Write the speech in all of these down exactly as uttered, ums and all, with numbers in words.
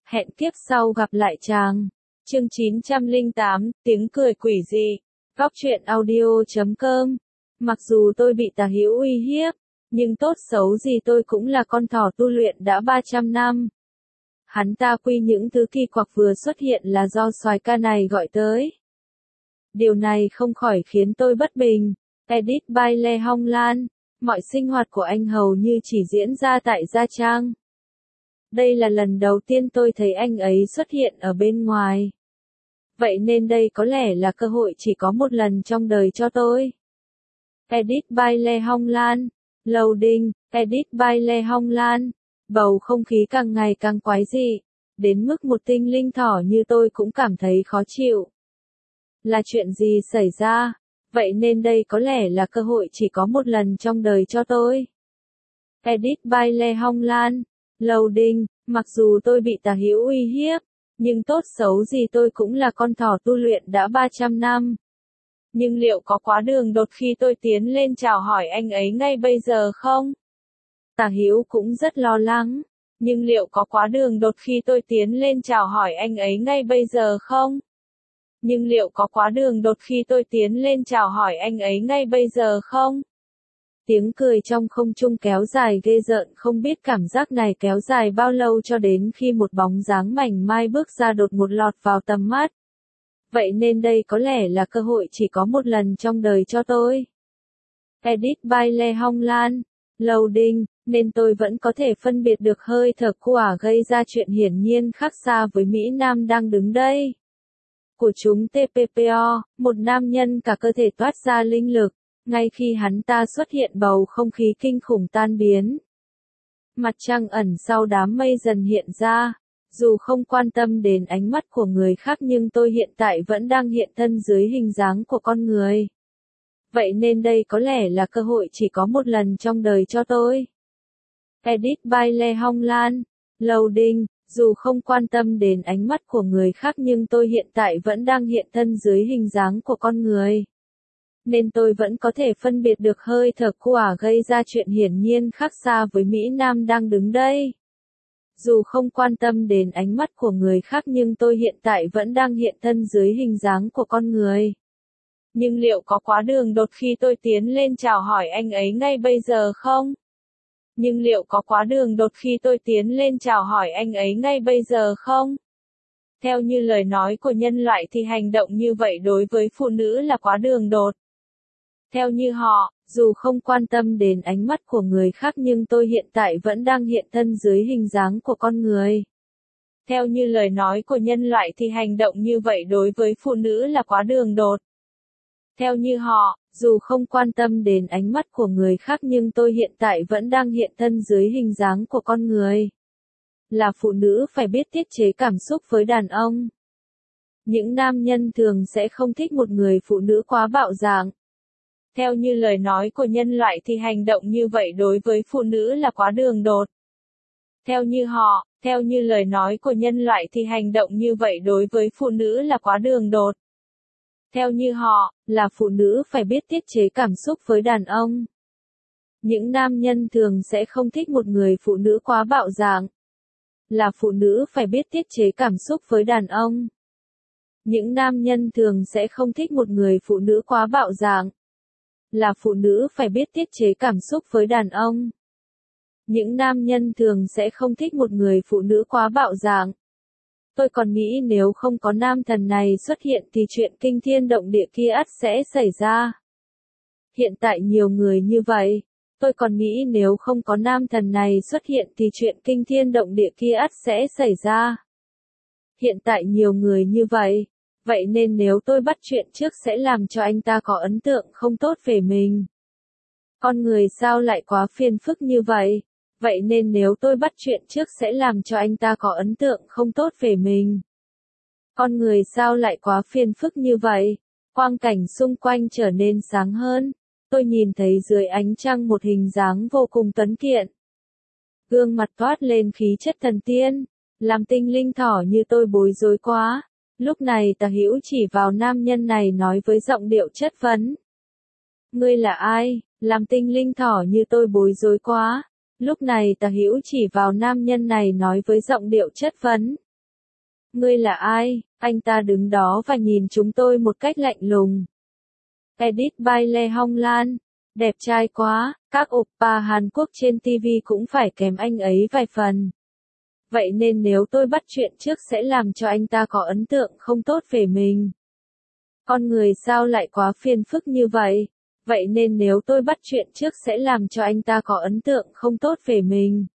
Hẹn kiếp sau gặp lại chàng. Chương chín trăm lẻ tám, tiếng cười quỷ dị. Góc truyện audio chấm com. Mặc dù tôi bị Tà Hữu uy hiếp, nhưng tốt xấu gì tôi cũng là con thỏ tu luyện đã ba trăm năm. Hắn ta quy những thứ kỳ quặc vừa xuất hiện là do soái ca này gọi tới. Điều này không khỏi khiến tôi bất bình. Edit by Lê Hong Lan. Mọi sinh hoạt của anh hầu như chỉ diễn ra tại Gia Trang. Đây là lần đầu tiên tôi thấy anh ấy xuất hiện ở bên ngoài. Vậy nên đây có lẽ là cơ hội chỉ có một lần trong đời cho tôi. Edit by Lê Hong Lan. Loading. Edit by Lê Hong Lan. Bầu không khí càng ngày càng quái dị. Đến mức một tinh linh thỏ như tôi cũng cảm thấy khó chịu. Là chuyện gì xảy ra? Vậy nên đây có lẽ là cơ hội chỉ có một lần trong đời cho tôi. Edit by Lê Hong Lan. Loading. Mặc dù tôi bị Tà Hữu uy hiếp, nhưng tốt xấu gì tôi cũng là con thỏ tu luyện đã ba trăm năm. Nhưng liệu có quá đường đột khi tôi tiến lên chào hỏi anh ấy ngay bây giờ không? Tà Hữu cũng rất lo lắng. Nhưng liệu có quá đường đột khi tôi tiến lên chào hỏi anh ấy ngay bây giờ không? Nhưng liệu có quá đường đột khi tôi tiến lên chào hỏi anh ấy ngay bây giờ không? Tiếng cười trong không trung kéo dài ghê rợn, không biết cảm giác này kéo dài bao lâu cho đến khi một bóng dáng mảnh mai bước ra đột ngột lọt vào tầm mắt. Vậy nên đây có lẽ là cơ hội chỉ có một lần trong đời cho tôi. Edit by Lê Hong Lan. Loading. Nên tôi vẫn có thể phân biệt được hơi thở của ả gây ra chuyện hiển nhiên khác xa với Mỹ Nam đang đứng đây. Của chúng tê pê pê o, một nam nhân cả cơ thể toát ra linh lực. Ngay khi hắn ta xuất hiện bầu không khí kinh khủng tan biến. Mặt trăng ẩn sau đám mây dần hiện ra. Dù không quan tâm đến ánh mắt của người khác nhưng tôi hiện tại vẫn đang hiện thân dưới hình dáng của con người. Vậy nên đây có lẽ là cơ hội chỉ có một lần trong đời cho tôi. Edit by Lê Hong Lan. Loading. Dù không quan tâm đến ánh mắt của người khác nhưng tôi hiện tại vẫn đang hiện thân dưới hình dáng của con người. Nên tôi vẫn có thể phân biệt được hơi thở của ả gây ra chuyện hiển nhiên khác xa với Mỹ Nam đang đứng đây. Dù không quan tâm đến ánh mắt của người khác nhưng tôi hiện tại vẫn đang hiện thân dưới hình dáng của con người. Nhưng liệu có quá đường đột khi tôi tiến lên chào hỏi anh ấy ngay bây giờ không? Nhưng liệu có quá đường đột khi tôi tiến lên chào hỏi anh ấy ngay bây giờ không? Theo như lời nói của nhân loại thì hành động như vậy đối với phụ nữ là quá đường đột. Theo như họ, dù không quan tâm đến ánh mắt của người khác nhưng tôi hiện tại vẫn đang hiện thân dưới hình dáng của con người. Theo như lời nói của nhân loại thì hành động như vậy đối với phụ nữ là quá đường đột. Theo như họ, dù không quan tâm đến ánh mắt của người khác nhưng tôi hiện tại vẫn đang hiện thân dưới hình dáng của con người. Là phụ nữ phải biết tiết chế cảm xúc với đàn ông. Những nam nhân thường sẽ không thích một người phụ nữ quá bạo dạn. Theo như lời nói của nhân loại thì hành động như vậy đối với phụ nữ là quá đường đột. Theo như họ, theo như lời nói của nhân loại thì hành động như vậy đối với phụ nữ là quá đường đột. Theo như họ, là phụ nữ phải biết tiết chế cảm xúc với đàn ông. Những nam nhân thường sẽ không thích một người phụ nữ quá bạo dạn. Là phụ nữ phải biết tiết chế cảm xúc với đàn ông. Những nam nhân thường sẽ không thích một người phụ nữ quá bạo dạn. Là phụ nữ phải biết tiết chế cảm xúc với đàn ông. Những nam nhân thường sẽ không thích một người phụ nữ quá bạo dạn. Tôi còn nghĩ nếu không có nam thần này xuất hiện thì chuyện kinh thiên động địa kia ắt sẽ xảy ra. Hiện tại nhiều người như vậy. Tôi còn nghĩ nếu không có nam thần này xuất hiện thì chuyện kinh thiên động địa kia ắt sẽ xảy ra. Hiện tại nhiều người như vậy. Vậy nên nếu tôi bắt chuyện trước sẽ làm cho anh ta có ấn tượng không tốt về mình. Con người sao lại quá phiền phức như vậy? Vậy nên nếu tôi bắt chuyện trước sẽ làm cho anh ta có ấn tượng không tốt về mình. Con người sao lại quá phiền phức như vậy? Quang cảnh xung quanh trở nên sáng hơn. Tôi nhìn thấy dưới ánh trăng một hình dáng vô cùng tuấn kiệt. Gương mặt toát lên khí chất thần tiên. Làm tinh linh thỏ như tôi bối rối quá. Lúc này Tà Hữu chỉ vào nam nhân này nói với giọng điệu chất vấn. Ngươi là ai? Làm tinh linh thỏ như tôi bối rối quá. Lúc này Tà Hữu chỉ vào nam nhân này nói với giọng điệu chất vấn. Ngươi là ai? Anh ta đứng đó và nhìn chúng tôi một cách lạnh lùng. Edit by Lê Hong Lan. Đẹp trai quá, các oppa Hàn Quốc trên ti vi cũng phải kèm anh ấy vài phần. Vậy nên nếu tôi bắt chuyện trước sẽ làm cho anh ta có ấn tượng không tốt về mình. Con người sao lại quá phiền phức như vậy? Vậy nên nếu tôi bắt chuyện trước sẽ làm cho anh ta có ấn tượng không tốt về mình.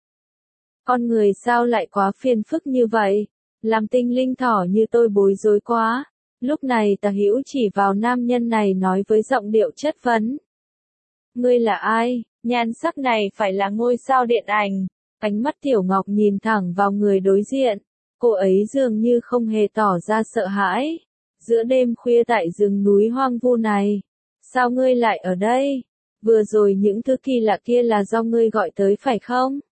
Con người sao lại quá phiền phức như vậy? Làm tinh linh thỏ như tôi bối rối quá. Lúc này Tả Hữu chỉ vào nam nhân này nói với giọng điệu chất vấn. Ngươi là ai? Nhan sắc này phải là ngôi sao điện ảnh. Ánh mắt Tiểu Ngọc nhìn thẳng vào người đối diện. Cô ấy dường như không hề tỏ ra sợ hãi. Giữa đêm khuya tại rừng núi hoang vu này. Sao ngươi lại ở đây? Vừa rồi những thứ kỳ lạ kia là do ngươi gọi tới phải không?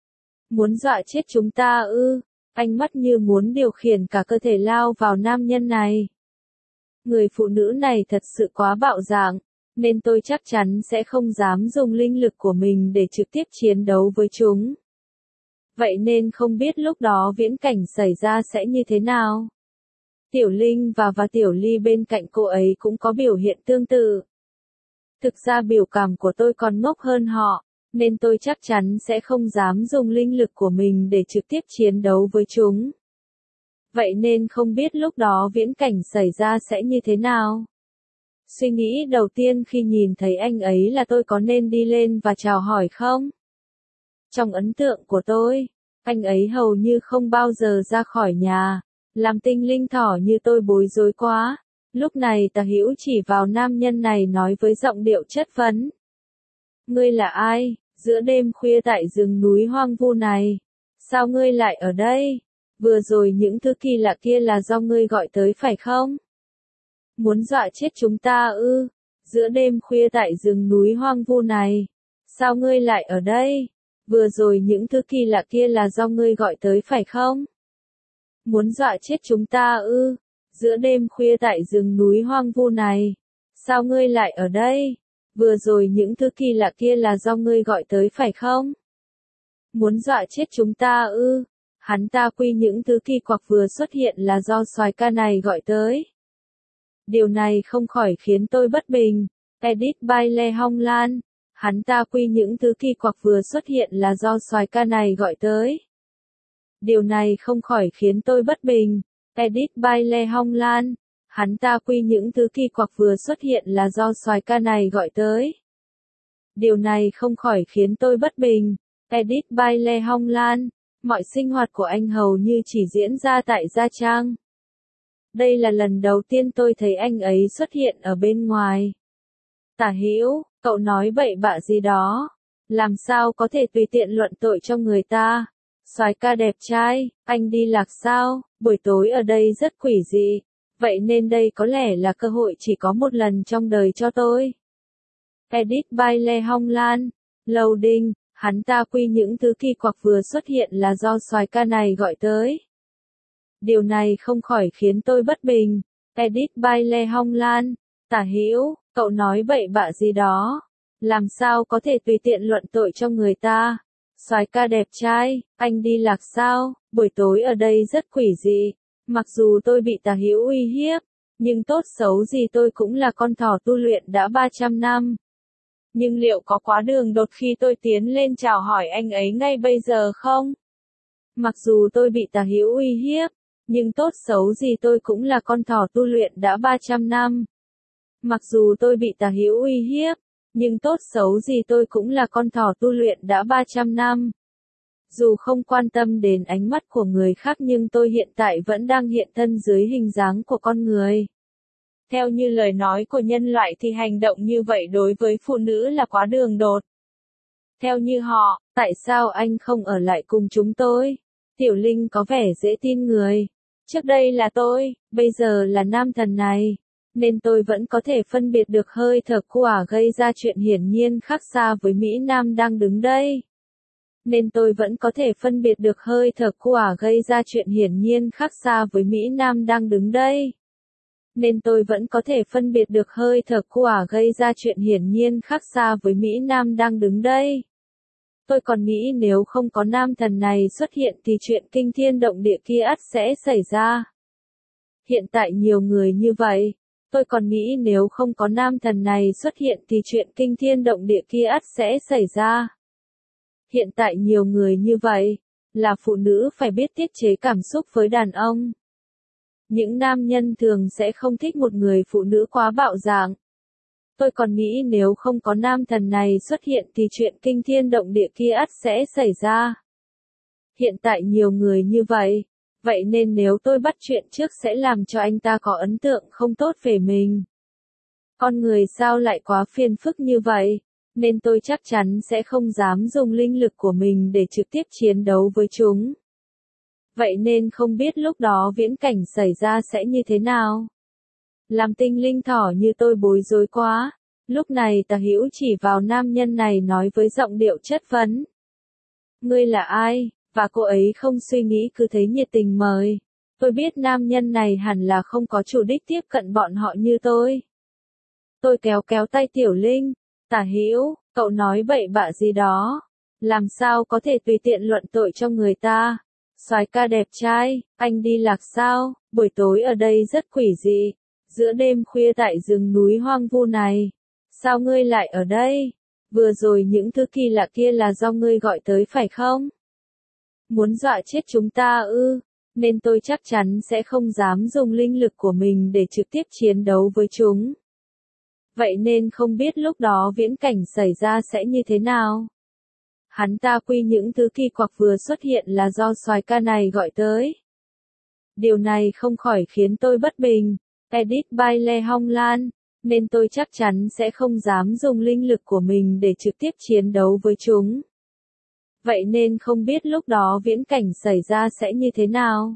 Muốn dọa chết chúng ta ư? Ánh mắt như muốn điều khiển cả cơ thể lao vào nam nhân này. Người phụ nữ này thật sự quá bạo dạn, nên tôi chắc chắn sẽ không dám dùng linh lực của mình để trực tiếp chiến đấu với chúng. Vậy nên không biết lúc đó viễn cảnh xảy ra sẽ như thế nào. Tiểu Linh và và Tiểu Ly bên cạnh cô ấy cũng có biểu hiện tương tự. Thực ra biểu cảm của tôi còn ngốc hơn họ, nên tôi chắc chắn sẽ không dám dùng linh lực của mình để trực tiếp chiến đấu với chúng. Vậy nên không biết lúc đó viễn cảnh xảy ra sẽ như thế nào. Suy nghĩ đầu tiên khi nhìn thấy anh ấy là tôi có nên đi lên và chào hỏi không? Trong ấn tượng của tôi, anh ấy hầu như không bao giờ ra khỏi nhà, làm tinh linh thỏ như tôi bối rối quá. Lúc này Tả Hữu chỉ vào nam nhân này nói với giọng điệu chất vấn. Ngươi là ai? Giữa đêm khuya tại rừng núi hoang vu này. Sao ngươi lại ở đây? Vừa rồi những thứ kỳ lạ kia là do ngươi gọi tới phải không? Muốn dọa chết chúng ta ư? Giữa đêm khuya tại rừng núi hoang vu này. Sao ngươi lại ở đây? Vừa rồi những thứ kỳ lạ kia là do ngươi gọi tới phải không? Muốn dọa chết chúng ta ư? Giữa đêm khuya tại rừng núi hoang vu này. Sao ngươi lại ở đây? Vừa rồi những thứ kỳ lạ kia là do ngươi gọi tới phải không? Muốn dọa chết chúng ta ư? Hắn ta quy những thứ kỳ quặc vừa xuất hiện là do soái ca này gọi tới. Điều này không khỏi khiến tôi bất bình. Edit by Lê Hong Lan. Hắn ta quy những thứ kỳ quặc vừa xuất hiện là do soái ca này gọi tới. Điều này không khỏi khiến tôi bất bình. Edit by Lê Hong Lan. Hắn ta quy những thứ kỳ quặc vừa xuất hiện là do soái ca này gọi tới. Điều này không khỏi khiến tôi bất bình. Edit by Lê Hong Lan. Mọi sinh hoạt của anh hầu như chỉ diễn ra tại Gia Trang. Đây là lần đầu tiên tôi thấy anh ấy xuất hiện ở bên ngoài. Tả Hữu, cậu nói bậy bạ gì đó? Làm sao có thể tùy tiện luận tội cho người ta? Soái ca đẹp trai, anh đi lạc sao? Buổi tối ở đây rất quỷ dị. Vậy nên đây có lẽ là cơ hội chỉ có một lần trong đời cho tôi. Edit by Lê Hong Lan. Loading. Hắn ta quy những thứ kỳ quặc vừa xuất hiện là do soái ca này gọi tới. Điều này không khỏi khiến tôi bất bình. Edit by Lê Hong Lan. Tả Hữu, cậu nói bậy bạ gì đó? Làm sao có thể tùy tiện luận tội cho người ta? Soái ca đẹp trai, anh đi lạc sao? Buổi tối ở đây rất quỷ dị. Mặc dù tôi bị Tả Hữu uy hiếp, nhưng tốt xấu gì tôi cũng là con thỏ tu luyện đã ba trăm năm. Nhưng liệu có quá đường đột khi tôi tiến lên chào hỏi anh ấy ngay bây giờ không? Mặc dù tôi bị Tả Hữu uy hiếp, nhưng tốt xấu gì tôi cũng là con thỏ tu luyện đã ba trăm năm. Mặc dù tôi bị Tả Hữu uy hiếp, nhưng tốt xấu gì tôi cũng là con thỏ tu luyện đã ba trăm năm. Dù không quan tâm đến ánh mắt của người khác nhưng tôi hiện tại vẫn đang hiện thân dưới hình dáng của con người. Theo như lời nói của nhân loại thì hành động như vậy đối với phụ nữ là quá đường đột. Theo như họ, tại sao anh không ở lại cùng chúng tôi? Tiểu Linh có vẻ dễ tin người. Trước đây là tôi, bây giờ là nam thần này. Nên tôi vẫn có thể phân biệt được hơi thở quả gây ra chuyện hiển nhiên khác xa với Mỹ Nam đang đứng đây. Nên tôi vẫn có thể phân biệt được hơi thở quả gây ra chuyện hiển nhiên khác xa với Mỹ Nam đang đứng đây. Nên tôi vẫn có thể phân biệt được hơi thở quả gây ra chuyện hiển nhiên khác xa với Mỹ Nam đang đứng đây. Tôi còn nghĩ nếu không có nam thần này xuất hiện thì chuyện kinh thiên động địa kia ắt sẽ xảy ra. Hiện tại nhiều người như vậy. Tôi còn nghĩ nếu không có nam thần này xuất hiện thì chuyện kinh thiên động địa kia ắt sẽ xảy ra. Hiện tại nhiều người như vậy. Là phụ nữ phải biết tiết chế cảm xúc với đàn ông. Những nam nhân thường sẽ không thích một người phụ nữ quá bạo dạn. Tôi còn nghĩ nếu không có nam thần này xuất hiện thì chuyện kinh thiên động địa kia ắt sẽ xảy ra. Hiện tại nhiều người như vậy. Vậy nên nếu tôi bắt chuyện trước sẽ làm cho anh ta có ấn tượng không tốt về mình. Con người sao lại quá phiền phức như vậy, nên tôi chắc chắn sẽ không dám dùng linh lực của mình để trực tiếp chiến đấu với chúng. Vậy nên không biết lúc đó viễn cảnh xảy ra sẽ như thế nào. Làm tinh linh thỏ như tôi bối rối quá. Lúc này Tả Hữu chỉ vào nam nhân này nói với giọng điệu chất vấn. Ngươi là ai? Và cô ấy không suy nghĩ cứ thấy nhiệt tình mời. Tôi biết nam nhân này hẳn là không có chủ đích tiếp cận bọn họ như tôi. Tôi kéo kéo tay Tiểu Linh. Tả Hữu, cậu nói bậy bạ gì đó. Làm sao có thể tùy tiện luận tội cho người ta. Soái ca đẹp trai, anh đi lạc sao? Buổi tối ở đây rất quỷ dị. Giữa đêm khuya tại rừng núi hoang vu này. Sao ngươi lại ở đây? Vừa rồi những thứ kỳ lạ kia là do ngươi gọi tới phải không? Muốn dọa chết chúng ta ư? Nên tôi chắc chắn sẽ không dám dùng linh lực của mình để trực tiếp chiến đấu với chúng. Vậy nên không biết lúc đó viễn cảnh xảy ra sẽ như thế nào? Hắn ta quy những thứ kỳ quặc vừa xuất hiện là do soái ca này gọi tới. Điều này không khỏi khiến tôi bất bình. Edit by Lê Hong Lan. Nên tôi chắc chắn sẽ không dám dùng linh lực của mình để trực tiếp chiến đấu với chúng. Vậy nên không biết lúc đó viễn cảnh xảy ra sẽ như thế nào.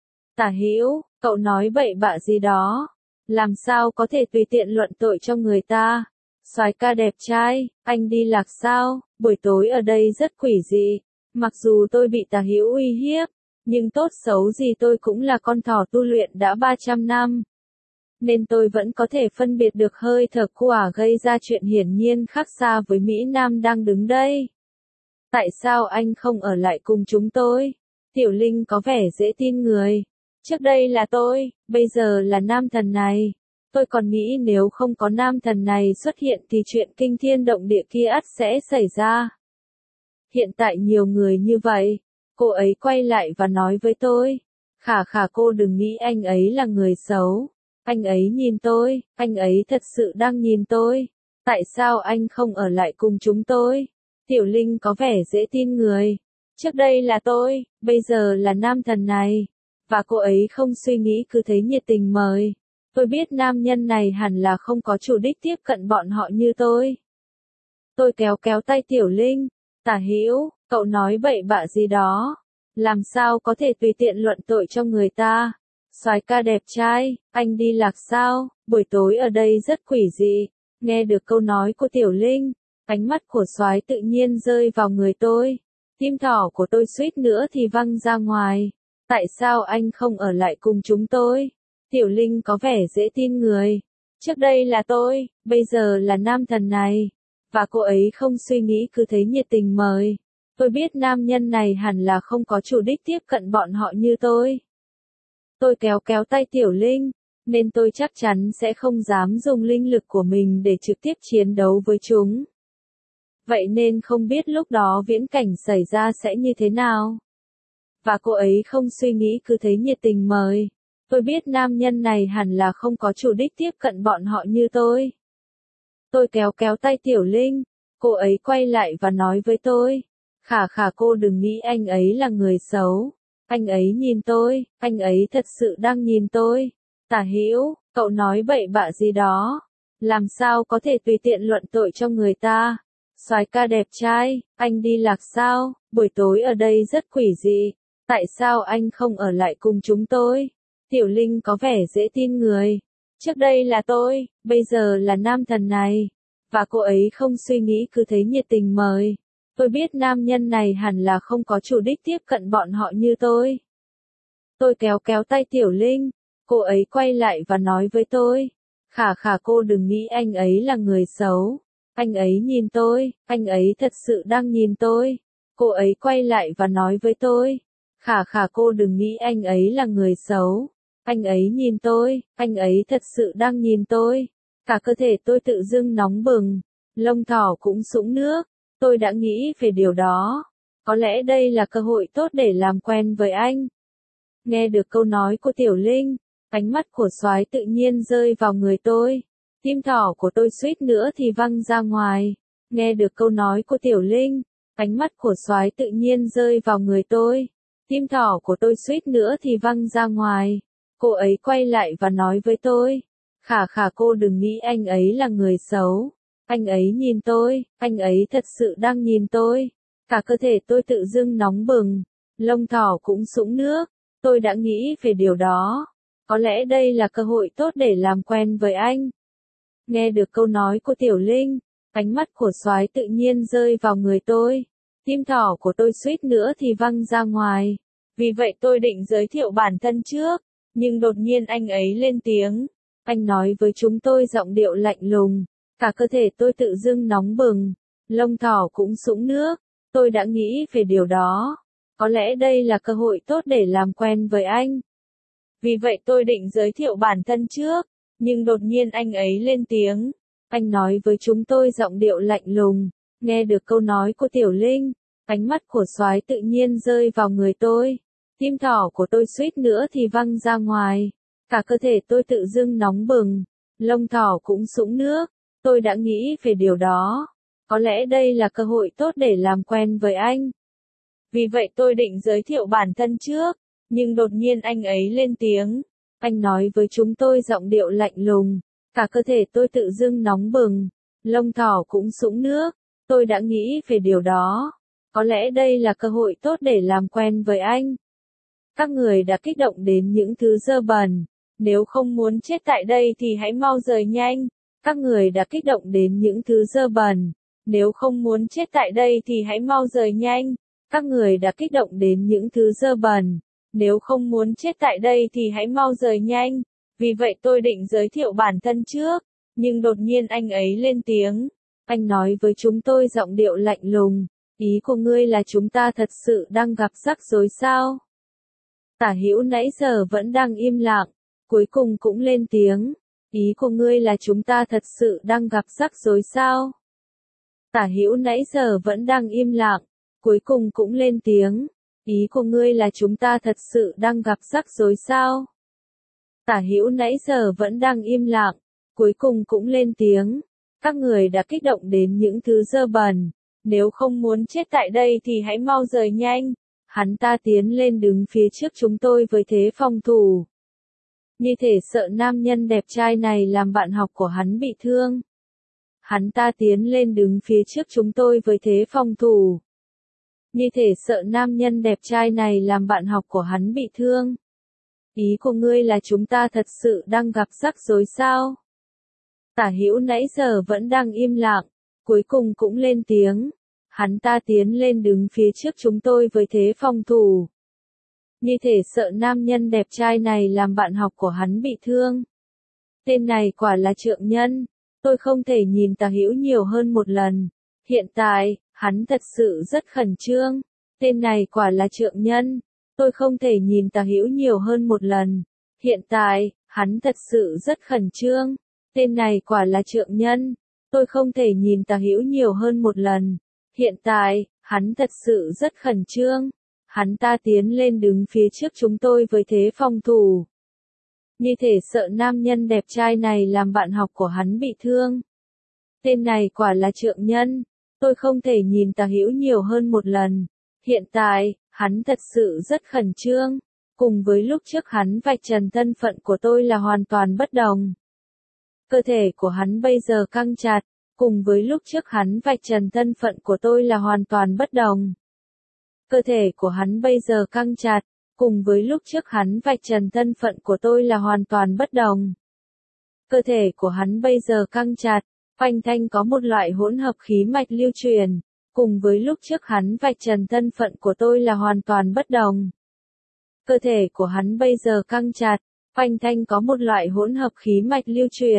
Tả Hữu, cậu nói bậy bạ gì đó. Làm sao có thể tùy tiện luận tội cho người ta. Soái ca đẹp trai, anh đi lạc sao? Buổi tối ở đây rất quỷ dị. Mặc dù tôi bị Tả Hữu uy hiếp, nhưng tốt xấu gì tôi cũng là con thỏ tu luyện đã ba trăm năm. Nên tôi vẫn có thể phân biệt được hơi thở quả gây ra chuyện hiển nhiên khác xa với Mỹ Nam đang đứng đây. Tại sao anh không ở lại cùng chúng tôi? Tiểu Linh có vẻ dễ tin người. Trước đây là tôi, bây giờ là nam thần này. Tôi còn nghĩ nếu không có nam thần này xuất hiện thì chuyện kinh thiên động địa kia ắt sẽ xảy ra. Hiện tại nhiều người như vậy. Cô ấy quay lại và nói với tôi. Khả khả cô đừng nghĩ anh ấy là người xấu. Anh ấy nhìn tôi, anh ấy thật sự đang nhìn tôi. Tại sao anh không ở lại cùng chúng tôi? Tiểu Linh có vẻ dễ tin người. Trước đây là tôi, bây giờ là nam thần này. Và cô ấy không suy nghĩ cứ thấy nhiệt tình mời. Tôi biết nam nhân này hẳn là không có chủ đích tiếp cận bọn họ như tôi. Tôi kéo kéo tay Tiểu Linh. Tả Hữu, cậu nói bậy bạ gì đó. Làm sao có thể tùy tiện luận tội cho người ta. Soái ca đẹp trai, anh đi lạc sao? Buổi tối ở đây rất quỷ dị. Nghe được câu nói của Tiểu Linh, ánh mắt của soái tự nhiên rơi vào người tôi. Tim thỏ của tôi suýt nữa thì văng ra ngoài. Tại sao anh không ở lại cùng chúng tôi? Tiểu Linh có vẻ dễ tin người. Trước đây là tôi, bây giờ là nam thần này. Và cô ấy không suy nghĩ cứ thấy nhiệt tình mời. Tôi biết nam nhân này hẳn là không có chủ đích tiếp cận bọn họ như tôi. Tôi kéo kéo tay Tiểu Linh, nên tôi chắc chắn sẽ không dám dùng linh lực của mình để trực tiếp chiến đấu với chúng. Vậy nên không biết lúc đó viễn cảnh xảy ra sẽ như thế nào. Và cô ấy không suy nghĩ cứ thấy nhiệt tình mời. Tôi biết nam nhân này hẳn là không có chủ đích tiếp cận bọn họ như tôi. Tôi kéo kéo tay Tiểu Linh, cô ấy quay lại và nói với tôi. Khả khả cô đừng nghĩ anh ấy là người xấu. Anh ấy nhìn tôi, anh ấy thật sự đang nhìn tôi. Tả Hữu, cậu nói bậy bạ gì đó. Làm sao có thể tùy tiện luận tội cho người ta. Soái ca đẹp trai, anh đi lạc sao? Buổi tối ở đây rất quỷ dị. Tại sao anh không ở lại cùng chúng tôi? Tiểu Linh có vẻ dễ tin người. Trước đây là tôi, bây giờ là nam thần này. Và cô ấy không suy nghĩ cứ thấy nhiệt tình mời. Tôi biết nam nhân này hẳn là không có chủ đích tiếp cận bọn họ như tôi. Tôi kéo kéo tay Tiểu Linh, cô ấy quay lại và nói với tôi. Khả khả cô đừng nghĩ anh ấy là người xấu. Anh ấy nhìn tôi, anh ấy thật sự đang nhìn tôi. Cô ấy quay lại và nói với tôi. Khả khả cô đừng nghĩ anh ấy là người xấu. Anh ấy nhìn tôi, anh ấy thật sự đang nhìn tôi. Cả cơ thể tôi tự dưng nóng bừng, lông thỏ cũng sũng nước. Tôi đã nghĩ về điều đó. Có lẽ đây là cơ hội tốt để làm quen với anh. Nghe được câu nói của Tiểu Linh, ánh mắt của soái tự nhiên rơi vào người tôi. Tim thỏ của tôi suýt nữa thì văng ra ngoài. Nghe được câu nói của Tiểu Linh, ánh mắt của soái tự nhiên rơi vào người tôi. Tim thỏ của tôi suýt nữa thì văng ra ngoài. Cô ấy quay lại và nói với tôi. Khả khả cô đừng nghĩ anh ấy là người xấu. Anh ấy nhìn tôi, anh ấy thật sự đang nhìn tôi. Cả cơ thể tôi tự dưng nóng bừng, lông thỏ cũng sũng nước. Tôi đã nghĩ về điều đó. Có lẽ đây là cơ hội tốt để làm quen với anh. Nghe được câu nói của Tiểu Linh, ánh mắt của soái tự nhiên rơi vào người tôi. Tim thỏ của tôi suýt nữa thì văng ra ngoài. Vì vậy tôi định giới thiệu bản thân trước, nhưng đột nhiên anh ấy lên tiếng. Anh nói với chúng tôi giọng điệu lạnh lùng. Cả cơ thể tôi tự dưng nóng bừng, lông thỏ cũng sũng nước. Tôi đã nghĩ về điều đó. Có lẽ đây là cơ hội tốt để làm quen với anh. Vì vậy tôi định giới thiệu bản thân trước, nhưng đột nhiên anh ấy lên tiếng. Anh nói với chúng tôi giọng điệu lạnh lùng. Nghe được câu nói của Tiểu Linh, ánh mắt của soái tự nhiên rơi vào người tôi. Tim thỏ của tôi suýt nữa thì văng ra ngoài. Cả cơ thể tôi tự dưng nóng bừng, lông thỏ cũng sũng nước. Tôi đã nghĩ về điều đó. Có lẽ đây là cơ hội tốt để làm quen với anh. Vì vậy tôi định giới thiệu bản thân trước, nhưng đột nhiên anh ấy lên tiếng. Anh nói với chúng tôi giọng điệu lạnh lùng. Cả cơ thể tôi tự dưng nóng bừng, lông thỏ cũng sũng nước. Tôi đã nghĩ về điều đó. Có lẽ đây là cơ hội tốt để làm quen với anh. Các người đã kích động đến những thứ dơ bẩn. Nếu không muốn chết tại đây thì hãy mau rời nhanh. Các người đã kích động đến những thứ dơ bẩn. Nếu không muốn chết tại đây thì hãy mau rời nhanh. Các người đã kích động đến những thứ dơ bẩn. Nếu không muốn chết tại đây thì hãy mau rời nhanh. Vì vậy tôi định giới thiệu bản thân trước, nhưng đột nhiên anh ấy lên tiếng. Anh nói với chúng tôi giọng điệu lạnh lùng. Ý của ngươi là chúng ta thật sự đang gặp rắc rối sao? Tả Hữu nãy giờ vẫn đang im lặng, cuối cùng cũng lên tiếng. Ý của ngươi là chúng ta thật sự đang gặp rắc rối sao? Tả Hữu nãy giờ vẫn đang im lặng, cuối cùng cũng lên tiếng. Ý của ngươi là chúng ta thật sự đang gặp rắc rối sao? Tả Hữu nãy giờ vẫn đang im lặng, cuối cùng cũng lên tiếng. Các người đã kích động đến những thứ dơ bẩn. Nếu không muốn chết tại đây thì hãy mau rời nhanh. Hắn ta tiến lên đứng phía trước chúng tôi với thế phòng thủ. Như thể sợ nam nhân đẹp trai này làm bạn học của hắn bị thương. Hắn ta tiến lên đứng phía trước chúng tôi với thế phòng thủ. Như thể sợ nam nhân đẹp trai này làm bạn học của hắn bị thương. Ý của ngươi là chúng ta thật sự đang gặp rắc rối sao? Tả Hữu nãy giờ vẫn đang im lặng, cuối cùng cũng lên tiếng. Hắn ta tiến lên đứng phía trước chúng tôi với thế phòng thủ. Như thể sợ nam nhân đẹp trai này làm bạn học của hắn bị thương. Tên này quả là trượng nhân. Tôi không thể nhìn Tả Hữu nhiều hơn một lần. Hiện tại, hắn thật sự rất khẩn trương. Tên này quả là trượng nhân. Tôi không thể nhìn Tả Hữu nhiều hơn một lần. Hiện tại, hắn thật sự rất khẩn trương. Tên này quả là trượng nhân. Tôi không thể nhìn Tả Hữu nhiều hơn một lần. Hiện tại, hắn thật sự rất khẩn trương. Hắn ta tiến lên đứng phía trước chúng tôi với thế phòng thủ. Như thể sợ nam nhân đẹp trai này làm bạn học của hắn bị thương. Tên này quả là trượng nhân. Tôi không thể nhìn Tả Hữu nhiều hơn một lần. Hiện tại, hắn thật sự rất khẩn trương. Cùng với lúc trước hắn vạch trần thân phận của tôi là hoàn toàn bất đồng. Cơ thể của hắn bây giờ căng chặt. Cùng với lúc trước hắn vạch trần thân phận của tôi là hoàn toàn bất đồng. Cơ thể của hắn bây giờ căng chặt. Cùng với lúc trước hắn vạch trần thân phận của tôi là hoàn toàn bất đồng. Cơ thể của hắn bây giờ căng chặt. Quanh thanh có một loại hỗn hợp khí mạch lưu truyền. Cùng với lúc trước hắn vạch trần thân phận của tôi là hoàn toàn bất đồng. Cơ thể của hắn bây giờ căng chặt. Quanh thanh có một loại hỗn hợp khí mạch lưu truyền.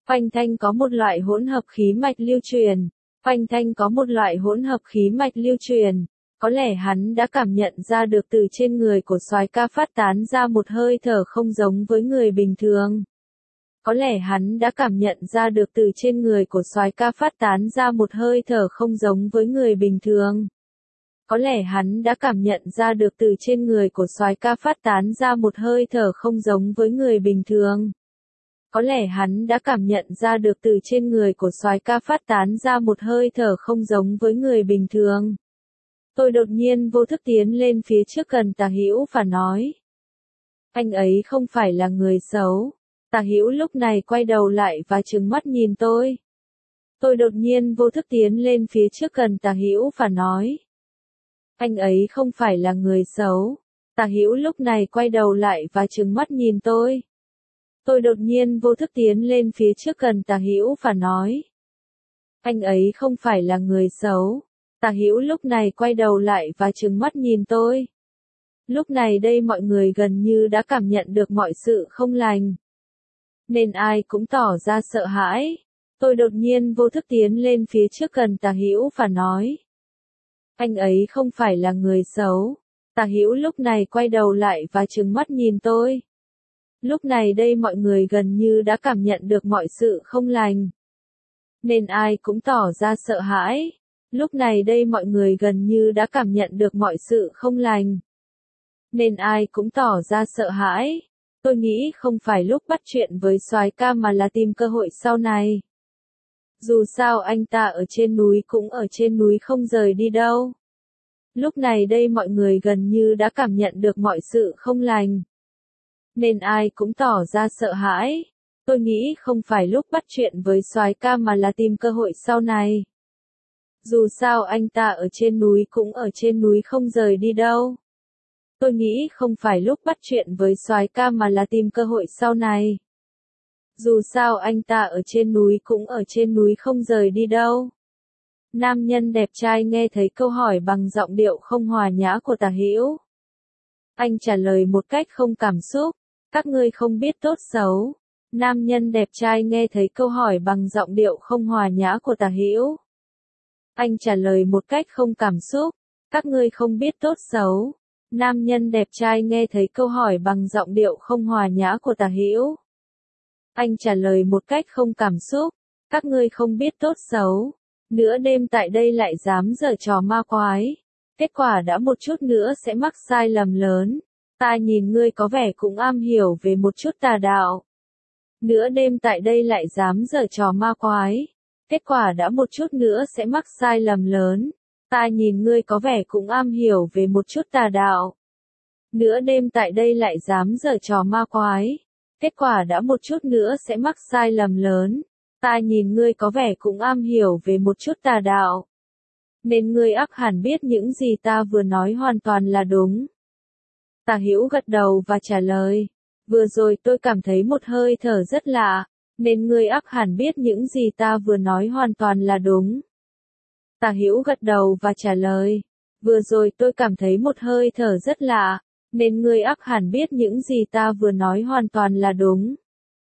Quanh thanh có một loại hỗn hợp khí mạch lưu truyền. Quanh thanh có một loại hỗn hợp khí mạch lưu truyền. Có lẽ hắn đã cảm nhận ra được từ trên người của soái ca phát tán ra một hơi thở không giống với người bình thường. Có lẽ hắn đã cảm nhận ra được từ trên người của soái ca phát tán ra một hơi thở không giống với người bình thường. Có lẽ hắn đã cảm nhận ra được từ trên người của soái ca phát tán ra một hơi thở không giống với người bình thường. Có lẽ hắn đã cảm nhận ra được từ trên người của soái ca phát tán ra một hơi thở không giống với người bình thường. Tôi đột nhiên vô thức tiến lên phía trước gần Tả Hữu và nói. Anh ấy không phải là người xấu. Tả Hữu lúc này quay đầu lại và trừng mắt nhìn tôi. Tôi đột nhiên vô thức tiến lên phía trước gần Tả Hữu và nói. Anh ấy không phải là người xấu. Tả Hữu lúc này quay đầu lại và trừng mắt nhìn tôi. Tôi đột nhiên vô thức tiến lên phía trước gần Tả Hữu và nói. Anh ấy không phải là người xấu. Tả Hữu lúc này quay đầu lại và trừng mắt nhìn tôi. Lúc này đây mọi người gần như đã cảm nhận được mọi sự không lành. Nên ai cũng tỏ ra sợ hãi. Tôi đột nhiên vô thức tiến lên phía trước gần Tả Hữu và nói. Anh ấy không phải là người xấu. Tả Hữu lúc này quay đầu lại và trừng mắt nhìn tôi. Lúc này đây mọi người gần như đã cảm nhận được mọi sự không lành. Nên ai cũng tỏ ra sợ hãi. Lúc này đây mọi người gần như đã cảm nhận được mọi sự không lành. Nên ai cũng tỏ ra sợ hãi. Tôi nghĩ không phải lúc bắt chuyện với soái ca mà là tìm cơ hội sau này. Dù sao anh ta ở trên núi cũng ở trên núi không rời đi đâu. Lúc này đây mọi người gần như đã cảm nhận được mọi sự không lành. Nên ai cũng tỏ ra sợ hãi. Tôi nghĩ không phải lúc bắt chuyện với soái ca mà là tìm cơ hội sau này. Dù sao anh ta ở trên núi cũng ở trên núi không rời đi đâu. Tôi nghĩ không phải lúc bắt chuyện với soái ca mà là tìm cơ hội sau này. Dù sao anh ta ở trên núi cũng ở trên núi không rời đi đâu. Nam nhân đẹp trai nghe thấy câu hỏi bằng giọng điệu không hòa nhã của Tả Hữu. Anh trả lời một cách không cảm xúc. Các ngươi không biết tốt xấu. Nam nhân đẹp trai nghe thấy câu hỏi bằng giọng điệu không hòa nhã của Tả Hữu. Anh trả lời một cách không cảm xúc. Các ngươi không biết tốt xấu. Nam nhân đẹp trai nghe thấy câu hỏi bằng giọng điệu không hòa nhã của Tả Hữu. Anh trả lời một cách không cảm xúc. Các ngươi không biết tốt xấu. Nửa đêm tại đây lại dám giở trò ma quái. Kết quả đã một chút nữa sẽ mắc sai lầm lớn. Ta nhìn ngươi có vẻ cũng am hiểu về một chút tà đạo. Nửa đêm tại đây lại dám giở trò ma quái. Kết quả đã một chút nữa sẽ mắc sai lầm lớn. Ta nhìn ngươi có vẻ cũng am hiểu về một chút tà đạo. Nửa đêm tại đây lại dám giở trò ma quái. Kết quả đã một chút nữa sẽ mắc sai lầm lớn. Ta nhìn ngươi có vẻ cũng am hiểu về một chút tà đạo. Nên ngươi ắt hẳn biết những gì ta vừa nói hoàn toàn là đúng. Tả Hữu gật đầu và trả lời. Vừa rồi tôi cảm thấy một hơi thở rất lạ. Nên ngươi ắt hẳn biết những gì ta vừa nói hoàn toàn là đúng. Tả Hữu gật đầu và trả lời. Vừa rồi tôi cảm thấy một hơi thở rất lạ. Nên ngươi ắt hẳn biết những gì ta vừa nói hoàn toàn là đúng.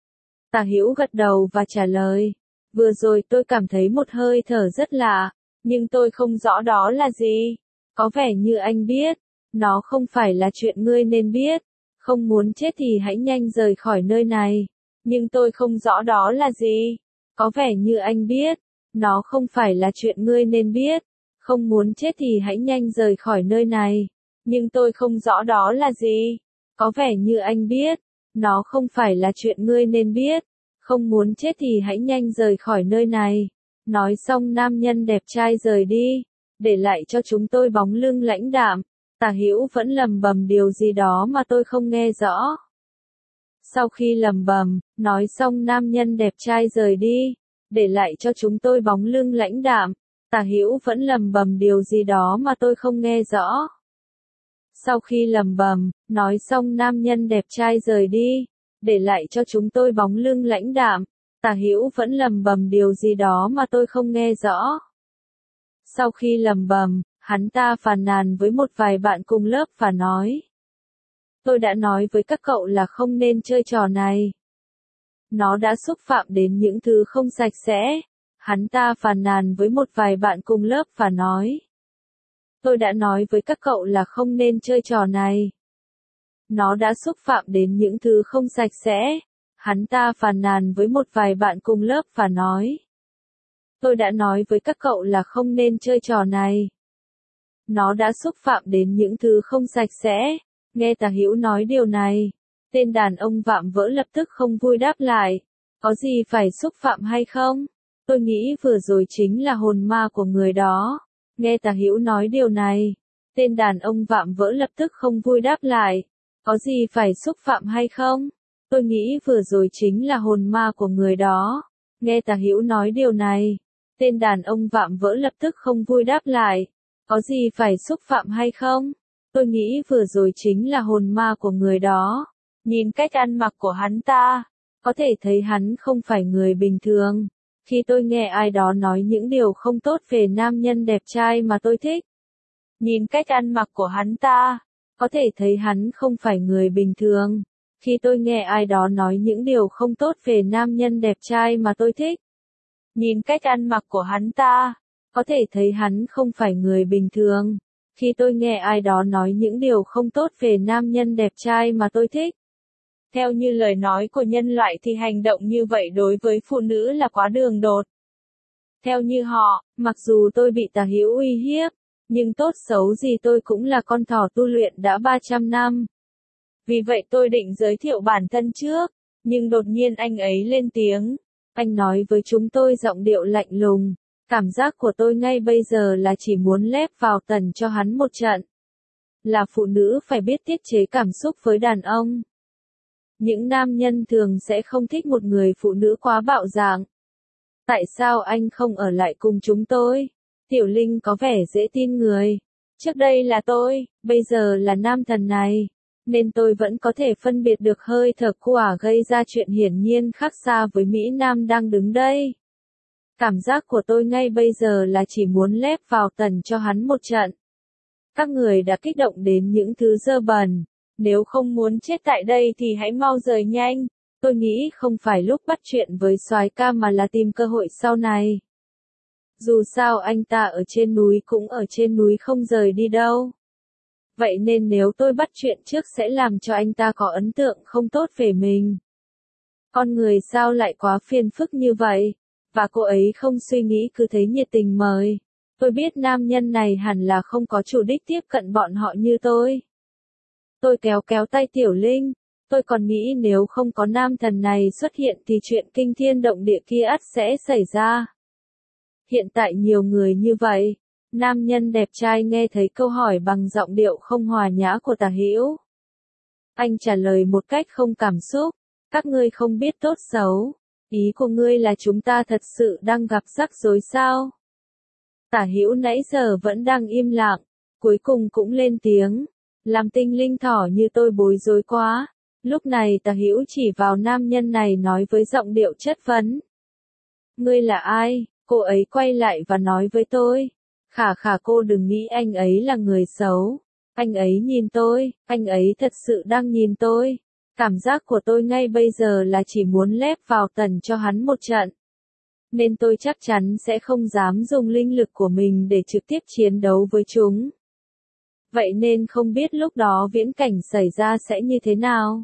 Tả Hữu gật đầu và trả lời. Vừa rồi tôi cảm thấy một hơi thở rất lạ. Nhưng tôi không rõ đó là gì. Có vẻ như anh biết. Nó không phải là chuyện ngươi nên biết. Không muốn chết thì hãy nhanh rời khỏi nơi này. Nhưng tôi không rõ đó là gì. Có vẻ như anh biết. Nó không phải là chuyện ngươi nên biết. Không muốn chết thì hãy nhanh rời khỏi nơi này. Nhưng tôi không rõ đó là gì. Có vẻ như anh biết. Nó không phải là chuyện ngươi nên biết. Không muốn chết thì hãy nhanh rời khỏi nơi này. Nói xong nam nhân đẹp trai rời đi. Để lại cho chúng tôi bóng lưng lãnh đạm. Tả Hữu vẫn lầm bầm điều gì đó mà tôi không nghe rõ. Sau khi lầm bầm, nói xong nam nhân đẹp trai rời đi. Để lại cho chúng tôi bóng lưng lãnh đạm. Tả Hữu vẫn lầm bầm điều gì đó mà tôi không nghe rõ. Sau khi lầm bầm, nói xong nam nhân đẹp trai rời đi. Để lại cho chúng tôi bóng lưng lãnh đạm. Tả Hữu vẫn lầm bầm điều gì đó mà tôi không nghe rõ. Sau khi lầm bầm, hắn ta phàn nàn với một vài bạn cùng lớp và nói. Tôi đã nói với các cậu là không nên chơi trò này. Nó đã xúc phạm đến những thứ không sạch sẽ. Hắn ta phàn nàn với một vài bạn cùng lớp và nói. Tôi đã nói với các cậu là không nên chơi trò này. Nó đã xúc phạm đến những thứ không sạch sẽ. Hắn ta phàn nàn với một vài bạn cùng lớp và nói. Tôi đã nói với các cậu là không nên chơi trò này. Nó đã xúc phạm đến những thứ không sạch sẽ. Nghe Tả Hữu nói điều này, tên đàn ông vạm vỡ lập tức không vui đáp lại. Có gì phải xúc phạm hay không? Tôi nghĩ vừa rồi chính là hồn ma của người đó. Nghe Tả Hữu nói điều này, tên đàn ông vạm vỡ lập tức không vui đáp lại. Có gì phải xúc phạm hay không? Tôi nghĩ vừa rồi chính là hồn ma của người đó. Nghe Tả Hữu nói điều này, tên đàn ông vạm vỡ lập tức không vui đáp lại. Có gì phải xúc phạm hay không? Tôi nghĩ vừa rồi chính là hồn ma của người đó. Nhìn cách ăn mặc của hắn ta, có thể thấy hắn không phải người bình thường. Khi tôi nghe ai đó nói những điều không tốt về nam nhân đẹp trai mà tôi thích. Nhìn cách ăn mặc của hắn ta, có thể thấy hắn không phải người bình thường. Khi tôi nghe ai đó nói những điều không tốt về nam nhân đẹp trai mà tôi thích. Nhìn cách ăn mặc của hắn ta, có thể thấy hắn không phải người bình thường. Khi tôi nghe ai đó nói những điều không tốt về nam nhân đẹp trai mà tôi thích. Theo như lời nói của nhân loại thì hành động như vậy đối với phụ nữ là quá đường đột. Theo như họ, mặc dù tôi bị Tả Hữu uy hiếp, nhưng tốt xấu gì tôi cũng là con thỏ tu luyện đã ba trăm năm. Vì vậy tôi định giới thiệu bản thân trước, nhưng đột nhiên anh ấy lên tiếng. Anh nói với chúng tôi giọng điệu lạnh lùng. Cảm giác của tôi ngay bây giờ là chỉ muốn lép vào tần cho hắn một trận. Là phụ nữ phải biết tiết chế cảm xúc với đàn ông. Những nam nhân thường sẽ không thích một người phụ nữ quá bạo dạn. Tại sao anh không ở lại cùng chúng tôi? Tiểu Linh có vẻ dễ tin người. Trước đây là tôi, bây giờ là nam thần này. Nên tôi vẫn có thể phân biệt được hơi thở quả gây ra chuyện hiển nhiên khác xa với Mỹ Nam đang đứng đây. Cảm giác của tôi ngay bây giờ là chỉ muốn lép vào tần cho hắn một trận. Các người đã kích động đến những thứ dơ bẩn. Nếu không muốn chết tại đây thì hãy mau rời nhanh. Tôi nghĩ không phải lúc bắt chuyện với soái ca mà là tìm cơ hội sau này. Dù sao anh ta ở trên núi cũng ở trên núi không rời đi đâu. Vậy nên nếu tôi bắt chuyện trước sẽ làm cho anh ta có ấn tượng không tốt về mình. Con người sao lại quá phiền phức như vậy? Và cô ấy không suy nghĩ cứ thấy nhiệt tình mời. Tôi biết nam nhân này hẳn là không có chủ đích tiếp cận bọn họ như tôi. Tôi kéo kéo tay Tiểu Linh. Tôi còn nghĩ nếu không có nam thần này xuất hiện thì chuyện kinh thiên động địa kia ắt sẽ xảy ra. Hiện tại nhiều người như vậy. Nam nhân đẹp trai nghe thấy câu hỏi bằng giọng điệu không hòa nhã của Tả Hữu. Anh trả lời một cách không cảm xúc. Các ngươi không biết tốt xấu. Ý của ngươi là chúng ta thật sự đang gặp rắc rối sao? Tả Hữu nãy giờ vẫn đang im lặng. Cuối cùng cũng lên tiếng. Làm tinh linh thỏ như tôi bối rối quá. Lúc này Tả Hữu chỉ vào nam nhân này nói với giọng điệu chất vấn. Ngươi là ai? Cô ấy quay lại và nói với tôi. Khả khả cô đừng nghĩ anh ấy là người xấu. Anh ấy nhìn tôi, anh ấy thật sự đang nhìn tôi. Cảm giác của tôi ngay bây giờ là chỉ muốn lép vào tần cho hắn một trận. Nên tôi chắc chắn sẽ không dám dùng linh lực của mình để trực tiếp chiến đấu với chúng. Vậy nên không biết lúc đó viễn cảnh xảy ra sẽ như thế nào.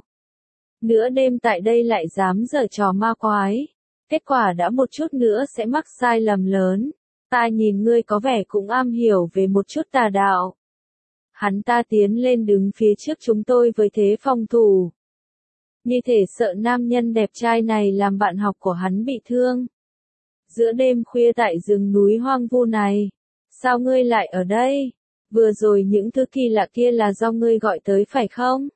Nửa đêm tại đây lại dám giở trò ma quái. Kết quả đã một chút nữa sẽ mắc sai lầm lớn. Ta nhìn ngươi có vẻ cũng am hiểu về một chút tà đạo. Hắn ta tiến lên đứng phía trước chúng tôi với thế phòng thủ. Như thể sợ nam nhân đẹp trai này làm bạn học của hắn bị thương. Giữa đêm khuya tại rừng núi hoang vu này. Sao ngươi lại ở đây? Vừa rồi những thứ kỳ lạ kia là do ngươi gọi tới phải không?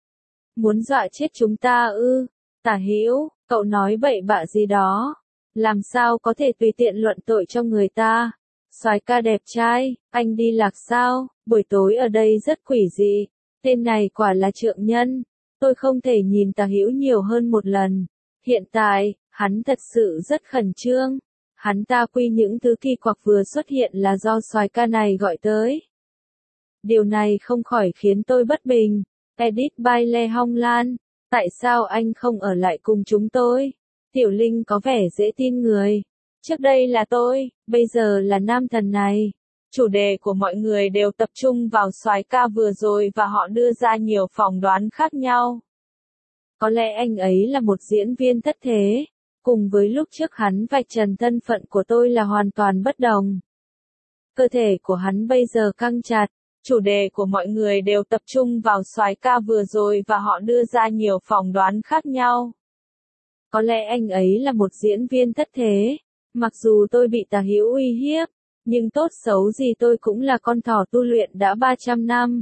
Muốn dọa chết chúng ta ư? Tả Hữu, cậu nói bậy bạ gì đó? Làm sao có thể tùy tiện luận tội cho người ta? Soái ca đẹp trai, anh đi lạc sao? Buổi tối ở đây rất quỷ dị. Tên này quả là trượng nhân. Tôi không thể nhìn Tả Hữu nhiều hơn một lần. Hiện tại, hắn thật sự rất khẩn trương. Hắn ta quy những thứ kỳ quặc vừa xuất hiện là do soái ca này gọi tới. Điều này không khỏi khiến tôi bất bình. Edit by Lê Hong Lan. Tại sao anh không ở lại cùng chúng tôi? Tiểu Linh có vẻ dễ tin người. Trước đây là tôi, bây giờ là nam thần này. Chủ đề của mọi người đều tập trung vào soái ca vừa rồi và họ đưa ra nhiều phỏng đoán khác nhau. Có lẽ anh ấy là một diễn viên thất thế. Cùng với lúc trước hắn vạch trần thân phận của tôi là hoàn toàn bất đồng. Cơ thể của hắn bây giờ căng chặt. Chủ đề của mọi người đều tập trung vào soái ca vừa rồi và họ đưa ra nhiều phỏng đoán khác nhau. Có lẽ anh ấy là một diễn viên thất thế. Mặc dù tôi bị tà hữu uy hiếp, nhưng tốt xấu gì tôi cũng là con thỏ tu luyện đã ba trăm năm.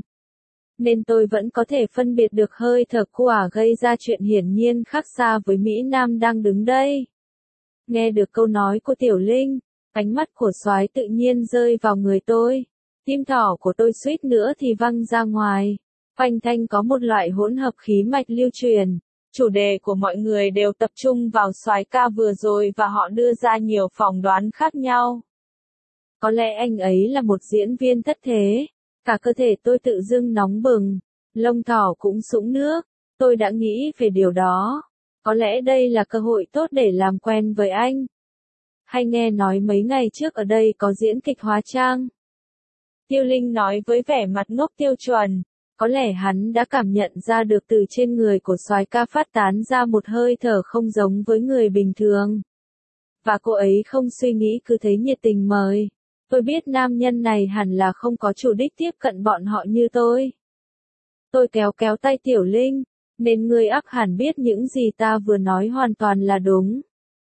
Nên tôi vẫn có thể phân biệt được hơi thở quả gây ra chuyện hiển nhiên khác xa với Mỹ Nam đang đứng đây. Nghe được câu nói của Tiểu Linh, ánh mắt của soái tự nhiên rơi vào người tôi. Tim thỏ của tôi suýt nữa thì văng ra ngoài. Phanh thanh có một loại hỗn hợp khí mạch lưu truyền. Chủ đề của mọi người đều tập trung vào soái ca vừa rồi và họ đưa ra nhiều phỏng đoán khác nhau. Có lẽ anh ấy là một diễn viên thất thế. Cả cơ thể tôi tự dưng nóng bừng. Lông thỏ cũng sũng nước. Tôi đã nghĩ về điều đó. Có lẽ đây là cơ hội tốt để làm quen với anh. Hay nghe nói mấy ngày trước ở đây có diễn kịch hóa trang. Tiêu Linh nói với vẻ mặt ngốc tiêu chuẩn. Có lẽ hắn đã cảm nhận ra được từ trên người của soái ca phát tán ra một hơi thở không giống với người bình thường. Và cô ấy không suy nghĩ cứ thấy nhiệt tình mời. Tôi biết nam nhân này hẳn là không có chủ đích tiếp cận bọn họ như tôi. Tôi kéo kéo tay Tiểu Linh, nên ngươi ắt hẳn biết những gì ta vừa nói hoàn toàn là đúng.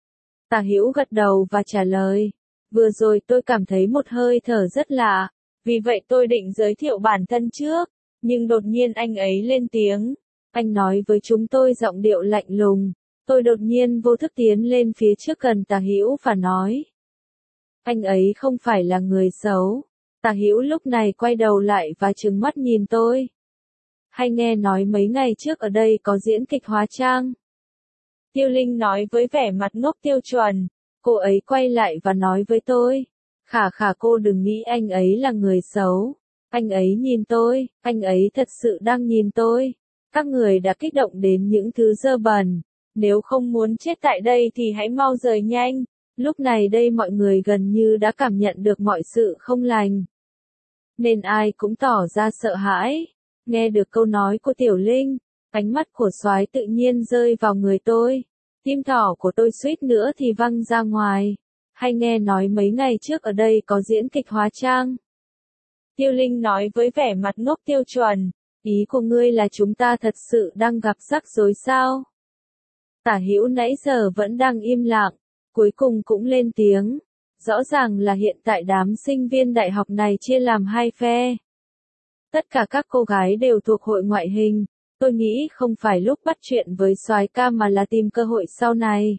Tả Hữu gật đầu và trả lời. Vừa rồi tôi cảm thấy một hơi thở rất lạ, vì vậy tôi định giới thiệu bản thân trước. Nhưng đột nhiên anh ấy lên tiếng. Anh nói với chúng tôi giọng điệu lạnh lùng. Tôi đột nhiên vô thức tiến lên phía trước gần Tả Hữu và nói. Anh ấy không phải là người xấu. Tả Hữu lúc này quay đầu lại và trừng mắt nhìn tôi. Hay nghe nói mấy ngày trước ở đây có diễn kịch hóa trang. Tiêu Linh nói với vẻ mặt ngốc tiêu chuẩn. Cô ấy quay lại và nói với tôi. Khả khả cô đừng nghĩ anh ấy là người xấu. Anh ấy nhìn tôi, anh ấy thật sự đang nhìn tôi. Các người đã kích động đến những thứ dơ bẩn. Nếu không muốn chết tại đây thì hãy mau rời nhanh. Lúc này đây mọi người gần như đã cảm nhận được mọi sự không lành. Nên ai cũng tỏ ra sợ hãi. Nghe được câu nói của Tiểu Linh, ánh mắt của soái tự nhiên rơi vào người tôi. Tim thỏ của tôi suýt nữa thì văng ra ngoài. Hay nghe nói mấy ngày trước ở đây có diễn kịch hóa trang. Tiêu Linh nói với vẻ mặt ngốc tiêu chuẩn. Ý của ngươi là chúng ta thật sự đang gặp rắc rối sao? Tả Hữu nãy giờ vẫn đang im lặng, cuối cùng cũng lên tiếng. Rõ ràng là hiện tại đám sinh viên đại học này chia làm hai phe. Tất cả các cô gái đều thuộc hội ngoại hình. Tôi nghĩ không phải lúc bắt chuyện với soái ca mà là tìm cơ hội sau này.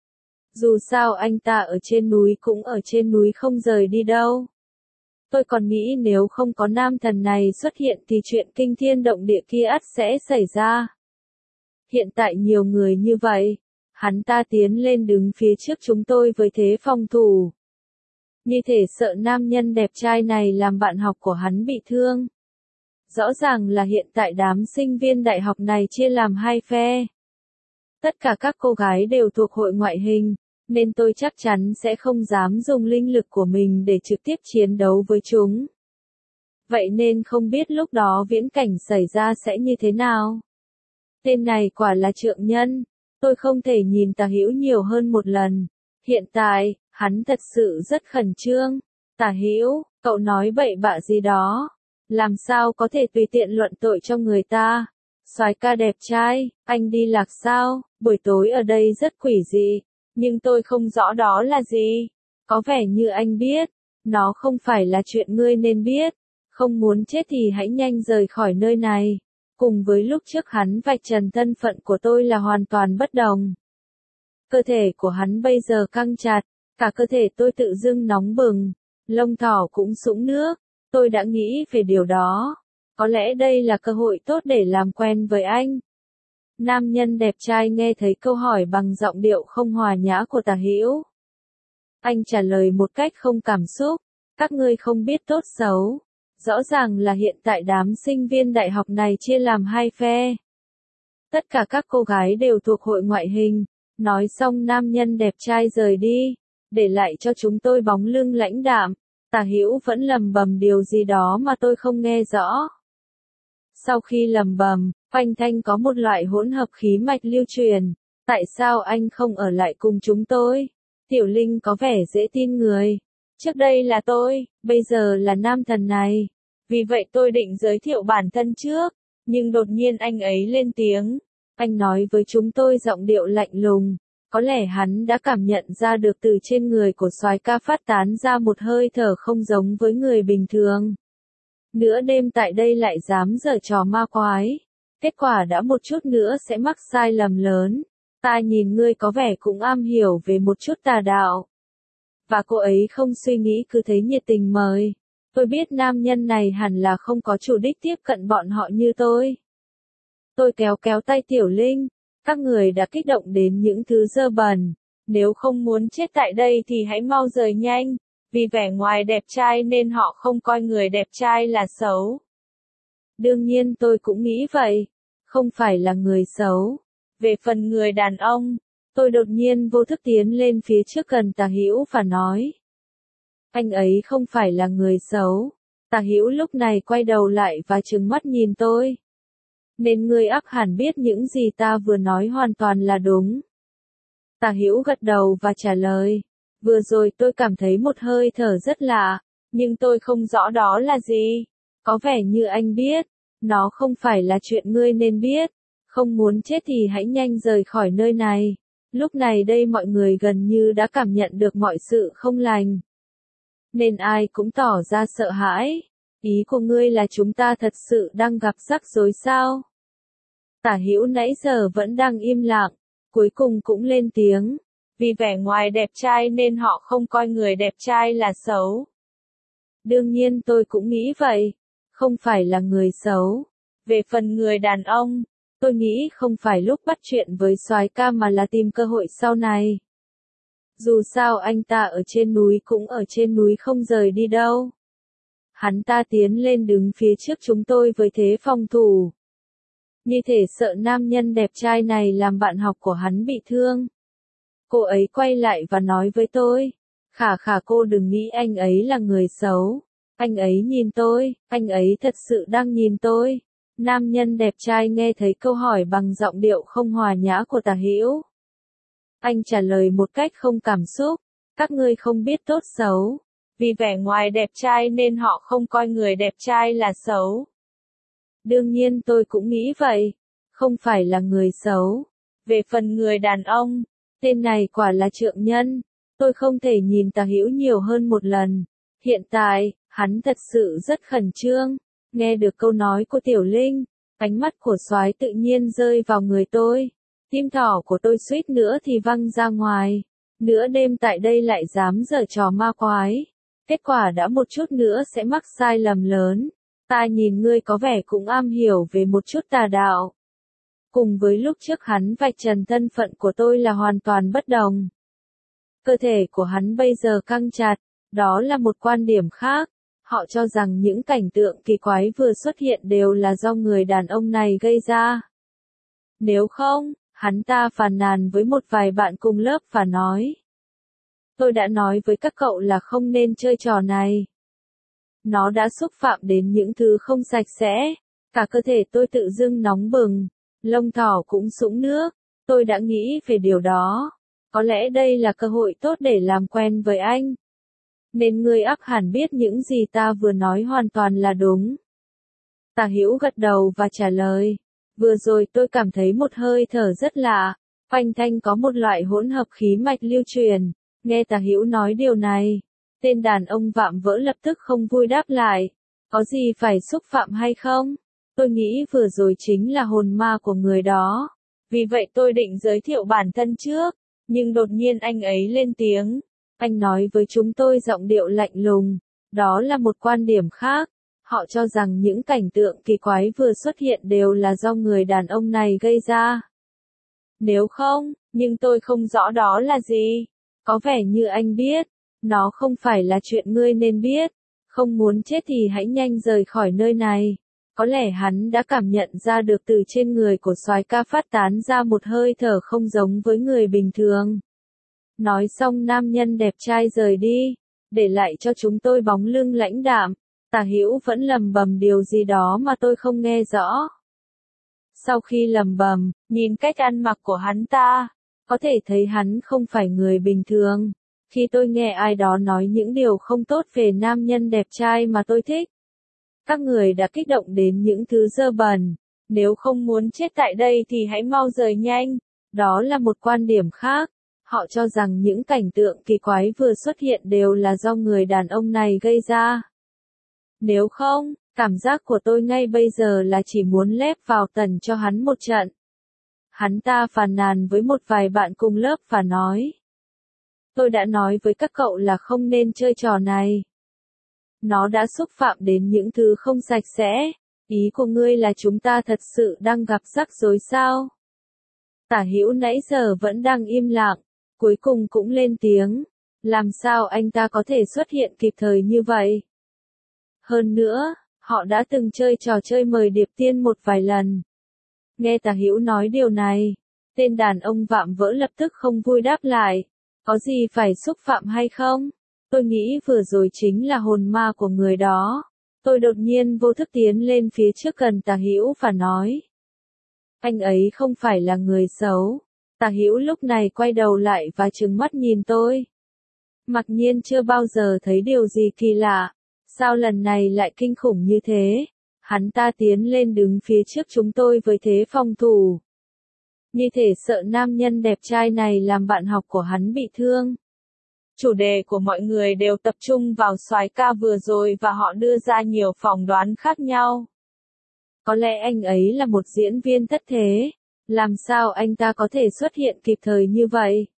Dù sao anh ta ở trên núi cũng ở trên núi không rời đi đâu. Tôi còn nghĩ nếu không có nam thần này xuất hiện thì chuyện kinh thiên động địa kia ắt sẽ xảy ra. Hiện tại nhiều người như vậy. Hắn ta tiến lên đứng phía trước chúng tôi với thế phòng thủ. Như thể sợ nam nhân đẹp trai này làm bạn học của hắn bị thương. Rõ ràng là hiện tại đám sinh viên đại học này chia làm hai phe. Tất cả các cô gái đều thuộc hội ngoại hình, nên tôi chắc chắn sẽ không dám dùng linh lực của mình để trực tiếp chiến đấu với chúng. Vậy nên không biết lúc đó viễn cảnh xảy ra sẽ như thế nào. Tên này quả là trượng nhân. Tôi không thể nhìn Tả Hữu nhiều hơn một lần. Hiện tại, hắn thật sự rất khẩn trương. Tả Hữu, cậu nói bậy bạ gì đó. Làm sao có thể tùy tiện luận tội cho người ta. Soái ca đẹp trai, anh đi lạc sao? Buổi tối ở đây rất quỷ dị. Nhưng tôi không rõ đó là gì. Có vẻ như anh biết. Nó không phải là chuyện ngươi nên biết. Không muốn chết thì hãy nhanh rời khỏi nơi này. Cùng với lúc trước hắn vạch trần thân phận của tôi là hoàn toàn bất đồng. Cơ thể của hắn bây giờ căng chặt. Cả cơ thể tôi tự dưng nóng bừng. Lông thỏ cũng sũng nước. Tôi đã nghĩ về điều đó. Có lẽ đây là cơ hội tốt để làm quen với anh. Nam nhân đẹp trai nghe thấy câu hỏi bằng giọng điệu không hòa nhã của Tả Hữu. Anh trả lời một cách không cảm xúc. Các ngươi không biết tốt xấu. Rõ ràng là hiện tại đám sinh viên đại học này chia làm hai phe. Tất cả các cô gái đều thuộc hội ngoại hình, Nói xong nam nhân đẹp trai rời đi, để lại cho chúng tôi bóng lưng lãnh đạm. Tả Hữu vẫn lầm bầm điều gì đó mà tôi không nghe rõ. Sau khi lầm bầm, phanh thanh có một loại hỗn hợp khí mạch lưu truyền. Tại sao anh không ở lại cùng chúng tôi? Tiểu Linh có vẻ dễ tin người. Trước đây là tôi, bây giờ là nam thần này. Vì vậy tôi định giới thiệu bản thân trước, nhưng đột nhiên anh ấy lên tiếng. Anh nói với chúng tôi giọng điệu lạnh lùng. Có lẽ hắn đã cảm nhận ra được từ trên người của soái ca phát tán ra một hơi thở không giống với người bình thường. Nửa đêm tại đây lại dám giở trò ma quái. Kết quả đã một chút nữa sẽ mắc sai lầm lớn. Ta nhìn ngươi có vẻ cũng am hiểu về một chút tà đạo. Và cô ấy không suy nghĩ cứ thấy nhiệt tình mời. Tôi biết nam nhân này hẳn là không có chủ đích tiếp cận bọn họ như tôi. Tôi kéo kéo tay Tiểu Linh. Các người đã kích động đến những thứ dơ bẩn. Nếu không muốn chết tại đây thì hãy mau rời nhanh. Vì vẻ ngoài đẹp trai nên họ không coi người đẹp trai là xấu. Đương nhiên tôi cũng nghĩ vậy. Không phải là người xấu. Về phần người đàn ông, tôi đột nhiên vô thức tiến lên phía trước gần Tả Hữu và nói. Anh ấy không phải là người xấu. Tả Hữu lúc này quay đầu lại và trừng mắt nhìn tôi. Nên ngươi ắt hẳn biết những gì ta vừa nói hoàn toàn là đúng. Tả Hữu gật đầu và trả lời. Vừa rồi tôi cảm thấy một hơi thở rất lạ, nhưng tôi không rõ đó là gì. Có vẻ như anh biết, nó không phải là chuyện ngươi nên biết. Không muốn chết thì hãy nhanh rời khỏi nơi này. Lúc này đây mọi người gần như đã cảm nhận được mọi sự không lành. Nên ai cũng tỏ ra sợ hãi. Ý của ngươi là chúng ta thật sự đang gặp rắc rối sao? Tả Hữu nãy giờ vẫn đang im lặng, cuối cùng cũng lên tiếng. Vì vẻ ngoài đẹp trai nên họ không coi người đẹp trai là xấu. Đương nhiên tôi cũng nghĩ vậy. Không phải là người xấu. Về phần người đàn ông, tôi nghĩ không phải lúc bắt chuyện với soái ca mà là tìm cơ hội sau này. Dù sao anh ta ở trên núi cũng ở trên núi không rời đi đâu. Hắn ta tiến lên đứng phía trước chúng tôi với thế phòng thủ. Như thể sợ nam nhân đẹp trai này làm bạn học của hắn bị thương. Cô ấy quay lại và nói với tôi. Khả khả cô đừng nghĩ anh ấy là người xấu. Anh ấy nhìn tôi, anh ấy thật sự đang nhìn tôi. Nam nhân đẹp trai nghe thấy câu hỏi bằng giọng điệu không hòa nhã của Tả Hữu. Anh trả lời một cách không cảm xúc. Các ngươi không biết tốt xấu. Vì vẻ ngoài đẹp trai nên họ không coi người đẹp trai là xấu. Đương nhiên tôi cũng nghĩ vậy. Không phải là người xấu. Về phần người đàn ông, tên này quả là trượng nhân. Tôi không thể nhìn Tả Hữu nhiều hơn một lần. Hiện tại, hắn thật sự rất khẩn trương. Nghe được câu nói của Tiểu Linh, ánh mắt của soái tự nhiên rơi vào người tôi. Tim thỏ của tôi suýt nữa thì văng ra ngoài. Nửa đêm tại đây lại dám giở trò ma quái. Kết quả đã một chút nữa sẽ mắc sai lầm lớn. Ta nhìn ngươi có vẻ cũng am hiểu về một chút tà đạo. Cùng với lúc trước hắn vạch trần thân phận của tôi là hoàn toàn bất đồng. Cơ thể của hắn bây giờ căng chặt, đó là một quan điểm khác. Họ cho rằng những cảnh tượng kỳ quái vừa xuất hiện đều là do người đàn ông này gây ra. Nếu không, hắn ta phàn nàn với một vài bạn cùng lớp và nói. Tôi đã nói với các cậu là không nên chơi trò này. Nó đã xúc phạm đến những thứ không sạch sẽ. Cả cơ thể tôi tự dưng nóng bừng. Lông thỏ cũng sũng nước. Tôi đã nghĩ về điều đó. Có lẽ đây là cơ hội tốt để làm quen với anh. Nên ngươi ắt hẳn biết những gì ta vừa nói hoàn toàn là đúng. Tả Hữu gật đầu và trả lời. Vừa rồi tôi cảm thấy một hơi thở rất lạ. Phanh thanh có một loại hỗn hợp khí mạch lưu truyền. Nghe Tả Hữu nói điều này. Tên đàn ông vạm vỡ lập tức không vui đáp lại. Có gì phải xúc phạm hay không? Tôi nghĩ vừa rồi chính là hồn ma của người đó. Vì vậy tôi định giới thiệu bản thân trước. Nhưng đột nhiên anh ấy lên tiếng. Anh nói với chúng tôi giọng điệu lạnh lùng. Đó là một quan điểm khác. Họ cho rằng những cảnh tượng kỳ quái vừa xuất hiện đều là do người đàn ông này gây ra. Nếu không, nhưng tôi không rõ đó là gì. Có vẻ như anh biết. Nó không phải là chuyện ngươi nên biết. Không muốn chết thì hãy nhanh rời khỏi nơi này. Có lẽ hắn đã cảm nhận ra được từ trên người của soái ca phát tán ra một hơi thở không giống với người bình thường. Nói xong nam nhân đẹp trai rời đi, để lại cho chúng tôi bóng lưng lãnh đạm. Tả Hữu vẫn lầm bầm điều gì đó mà tôi không nghe rõ. Sau khi lầm bầm, nhìn cách ăn mặc của hắn ta, có thể thấy hắn không phải người bình thường. Khi tôi nghe ai đó nói những điều không tốt về nam nhân đẹp trai mà tôi thích, các người đã kích động đến những thứ dơ bẩn. Nếu không muốn chết tại đây thì hãy mau rời nhanh. Đó là một quan điểm khác. Họ cho rằng những cảnh tượng kỳ quái vừa xuất hiện đều là do người đàn ông này gây ra. Nếu không, cảm giác của tôi ngay bây giờ là chỉ muốn lép vào tần cho hắn một trận. Hắn ta phàn nàn với một vài bạn cùng lớp và nói: tôi đã nói với các cậu là không nên chơi trò này. Nó đã xúc phạm đến những thứ không sạch sẽ. Ý của ngươi là chúng ta thật sự đang gặp rắc rối sao? Tả Hữu nãy giờ vẫn đang im lặng, cuối cùng cũng lên tiếng. Làm sao anh ta có thể xuất hiện kịp thời như vậy? Hơn nữa, họ đã từng chơi trò chơi mời điệp tiên một vài lần. Nghe Tả Hữu nói điều này, tên đàn ông vạm vỡ lập tức không vui đáp lại. Có gì phải xúc phạm hay không? Tôi nghĩ vừa rồi chính là hồn ma của người đó. Tôi đột nhiên vô thức tiến lên phía trước gần Tả Hữu và nói: anh ấy không phải là người xấu. Tả Hữu lúc này quay đầu lại và trừng mắt nhìn tôi. Mặc nhiên chưa bao giờ thấy điều gì kỳ lạ. Sao lần này lại kinh khủng như thế? Hắn ta tiến lên đứng phía trước chúng tôi với thế phòng thủ. Như thể sợ nam nhân đẹp trai này làm bạn học của hắn bị thương. Chủ đề của mọi người đều tập trung vào soái ca vừa rồi và họ đưa ra nhiều phỏng đoán khác nhau. Có lẽ anh ấy là một diễn viên thất thế. Làm sao anh ta có thể xuất hiện kịp thời như vậy?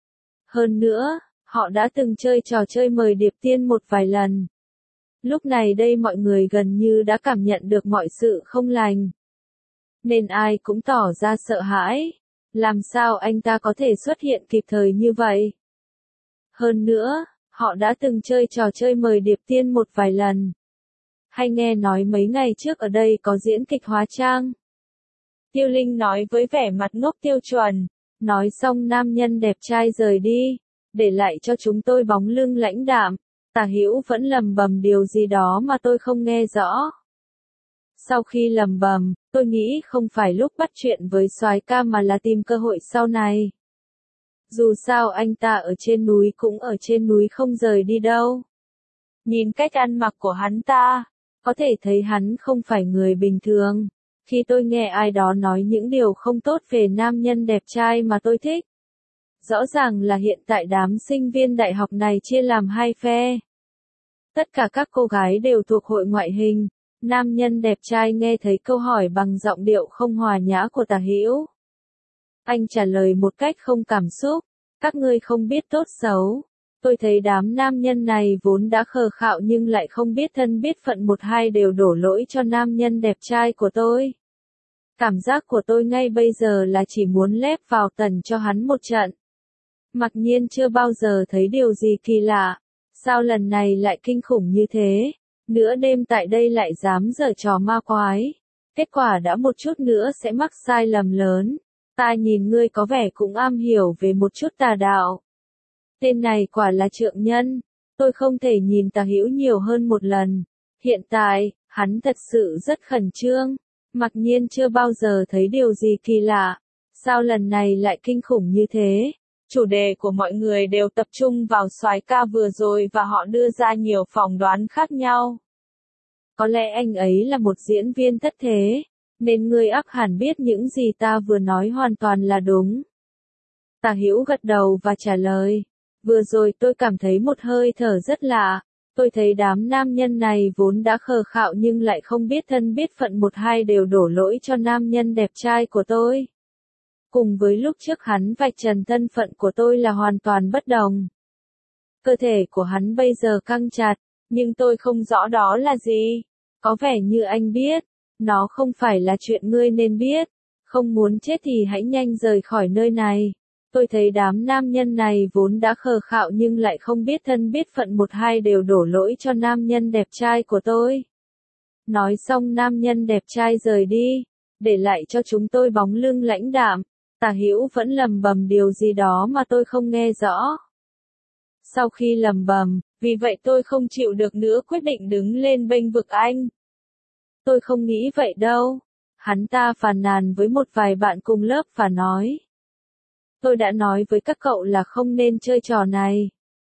Hơn nữa, họ đã từng chơi trò chơi mời điệp tiên một vài lần. Lúc này đây mọi người gần như đã cảm nhận được mọi sự không lành. Nên ai cũng tỏ ra sợ hãi. Làm sao anh ta có thể xuất hiện kịp thời như vậy? Hơn nữa, họ đã từng chơi trò chơi mời điệp tiên một vài lần. Hay nghe nói mấy ngày trước ở đây có diễn kịch hóa trang. Tiêu Linh nói với vẻ mặt ngốc tiêu chuẩn. Nói xong nam nhân đẹp trai rời đi, để lại cho chúng tôi bóng lưng lãnh đạm. Tả Hữu vẫn lầm bầm điều gì đó mà tôi không nghe rõ. Sau khi lầm bầm, tôi nghĩ không phải lúc bắt chuyện với soái ca mà là tìm cơ hội sau này. Dù sao anh ta ở trên núi cũng ở trên núi không rời đi đâu. Nhìn cách ăn mặc của hắn ta, có thể thấy hắn không phải người bình thường. Khi tôi nghe ai đó nói những điều không tốt về nam nhân đẹp trai mà tôi thích. Rõ ràng là hiện tại đám sinh viên đại học này chia làm hai phe. Tất cả các cô gái đều thuộc hội ngoại hình. Nam nhân đẹp trai nghe thấy câu hỏi bằng giọng điệu không hòa nhã của Tả Hữu. Anh trả lời một cách không cảm xúc. Các ngươi không biết tốt xấu. Tôi thấy đám nam nhân này vốn đã khờ khạo nhưng lại không biết thân biết phận một hai đều đổ lỗi cho nam nhân đẹp trai của tôi. Cảm giác của tôi ngay bây giờ là chỉ muốn lép vào tần cho hắn một trận. Mặc nhiên chưa bao giờ thấy điều gì kỳ lạ. Sao lần này lại kinh khủng như thế? Nửa đêm tại đây lại dám giở trò ma quái. Kết quả đã một chút nữa sẽ mắc sai lầm lớn. Ta nhìn ngươi có vẻ cũng am hiểu về một chút tà đạo. Tên này quả là trượng nhân. Tôi không thể nhìn Tả Hữu nhiều hơn một lần. Hiện tại, hắn thật sự rất khẩn trương. Mặc nhiên chưa bao giờ thấy điều gì kỳ lạ. Sao lần này lại kinh khủng như thế? Chủ đề của mọi người đều tập trung vào soái ca vừa rồi và họ đưa ra nhiều phỏng đoán khác nhau. Có lẽ anh ấy là một diễn viên thất thế, nên ngươi ắt hẳn biết những gì ta vừa nói hoàn toàn là đúng. Tả Hữu gật đầu và trả lời. Vừa rồi tôi cảm thấy một hơi thở rất lạ. Tôi thấy đám nam nhân này vốn đã khờ khạo nhưng lại không biết thân biết phận một hai đều đổ lỗi cho nam nhân đẹp trai của tôi. Cùng với lúc trước hắn vạch trần thân phận của tôi là hoàn toàn bất đồng. Cơ thể của hắn bây giờ căng chặt, nhưng tôi không rõ đó là gì. Có vẻ như anh biết, nó không phải là chuyện ngươi nên biết. Không muốn chết thì hãy nhanh rời khỏi nơi này. Tôi thấy đám nam nhân này vốn đã khờ khạo nhưng lại không biết thân biết phận một hai đều đổ lỗi cho nam nhân đẹp trai của tôi. Nói xong nam nhân đẹp trai rời đi, để lại cho chúng tôi bóng lưng lãnh đạm. Tả Hữu vẫn lầm bầm điều gì đó mà tôi không nghe rõ. Sau khi lầm bầm, vì vậy tôi không chịu được nữa quyết định đứng lên bênh vực anh. Tôi không nghĩ vậy đâu. Hắn ta phàn nàn với một vài bạn cùng lớp và nói. Tôi đã nói với các cậu là không nên chơi trò này.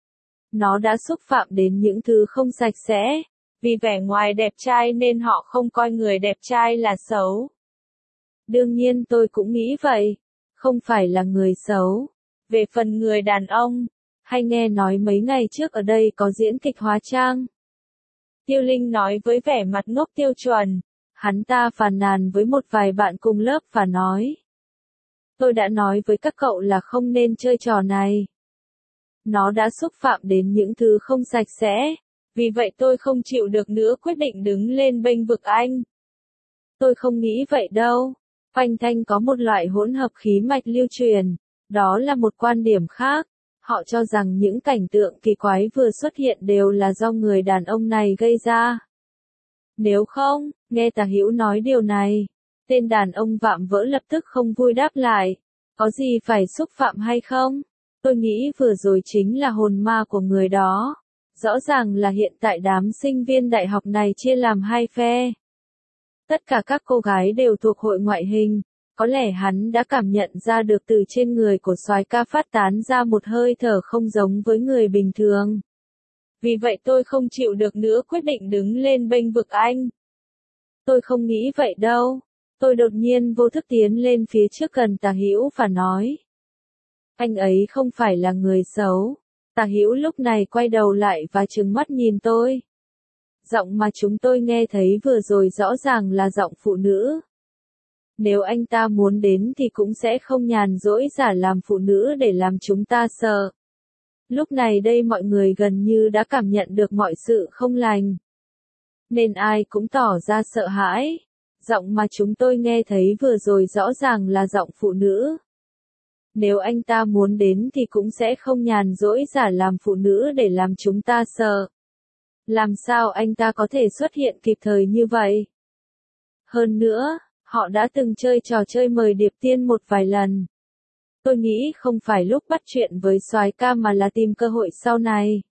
Nó đã xúc phạm đến những thứ không sạch sẽ. Vì vẻ ngoài đẹp trai nên họ không coi người đẹp trai là xấu. Đương nhiên tôi cũng nghĩ vậy. Không phải là người xấu. Về phần người đàn ông, hay nghe nói mấy ngày trước ở đây có diễn kịch hóa trang. Tiêu Linh nói với vẻ mặt ngốc tiêu chuẩn. Hắn ta phàn nàn với một vài bạn cùng lớp và nói. Tôi đã nói với các cậu là không nên chơi trò này. Nó đã xúc phạm đến những thứ không sạch sẽ. Vì vậy tôi không chịu được nữa quyết định đứng lên bênh vực anh. Tôi không nghĩ vậy đâu. Phanh Thanh có một loại hỗn hợp khí mạch lưu truyền. Đó là một quan điểm khác. Họ cho rằng những cảnh tượng kỳ quái vừa xuất hiện đều là do người đàn ông này gây ra. Nếu không, nghe Tả Hữu nói điều này, tên đàn ông vạm vỡ lập tức không vui đáp lại. Có gì phải xúc phạm hay không? Tôi nghĩ vừa rồi chính là hồn ma của người đó. Rõ ràng là hiện tại đám sinh viên đại học này chia làm hai phe. Tất cả các cô gái đều thuộc hội ngoại hình. Có lẽ hắn đã cảm nhận ra được từ trên người của soái ca phát tán ra một hơi thở không giống với người bình thường. Vì vậy tôi không chịu được nữa quyết định đứng lên bênh vực anh. Tôi không nghĩ vậy đâu. Tôi đột nhiên vô thức tiến lên phía trước gần Tả Hữu và nói. Anh ấy không phải là người xấu. Tả Hữu lúc này quay đầu lại và trừng mắt nhìn tôi. Giọng mà chúng tôi nghe thấy vừa rồi rõ ràng là giọng phụ nữ. Nếu anh ta muốn đến thì cũng sẽ không nhàn rỗi giả làm phụ nữ để làm chúng ta sợ. Lúc này đây mọi người gần như đã cảm nhận được mọi sự không lành. Nên ai cũng tỏ ra sợ hãi. Giọng mà chúng tôi nghe thấy vừa rồi rõ ràng là giọng phụ nữ. Nếu anh ta muốn đến thì cũng sẽ không nhàn rỗi giả làm phụ nữ để làm chúng ta sợ. Làm sao anh ta có thể xuất hiện kịp thời như vậy? Hơn nữa, họ đã từng chơi trò chơi mời điệp tiên một vài lần. Tôi nghĩ không phải lúc bắt chuyện với soái ca mà là tìm cơ hội sau này.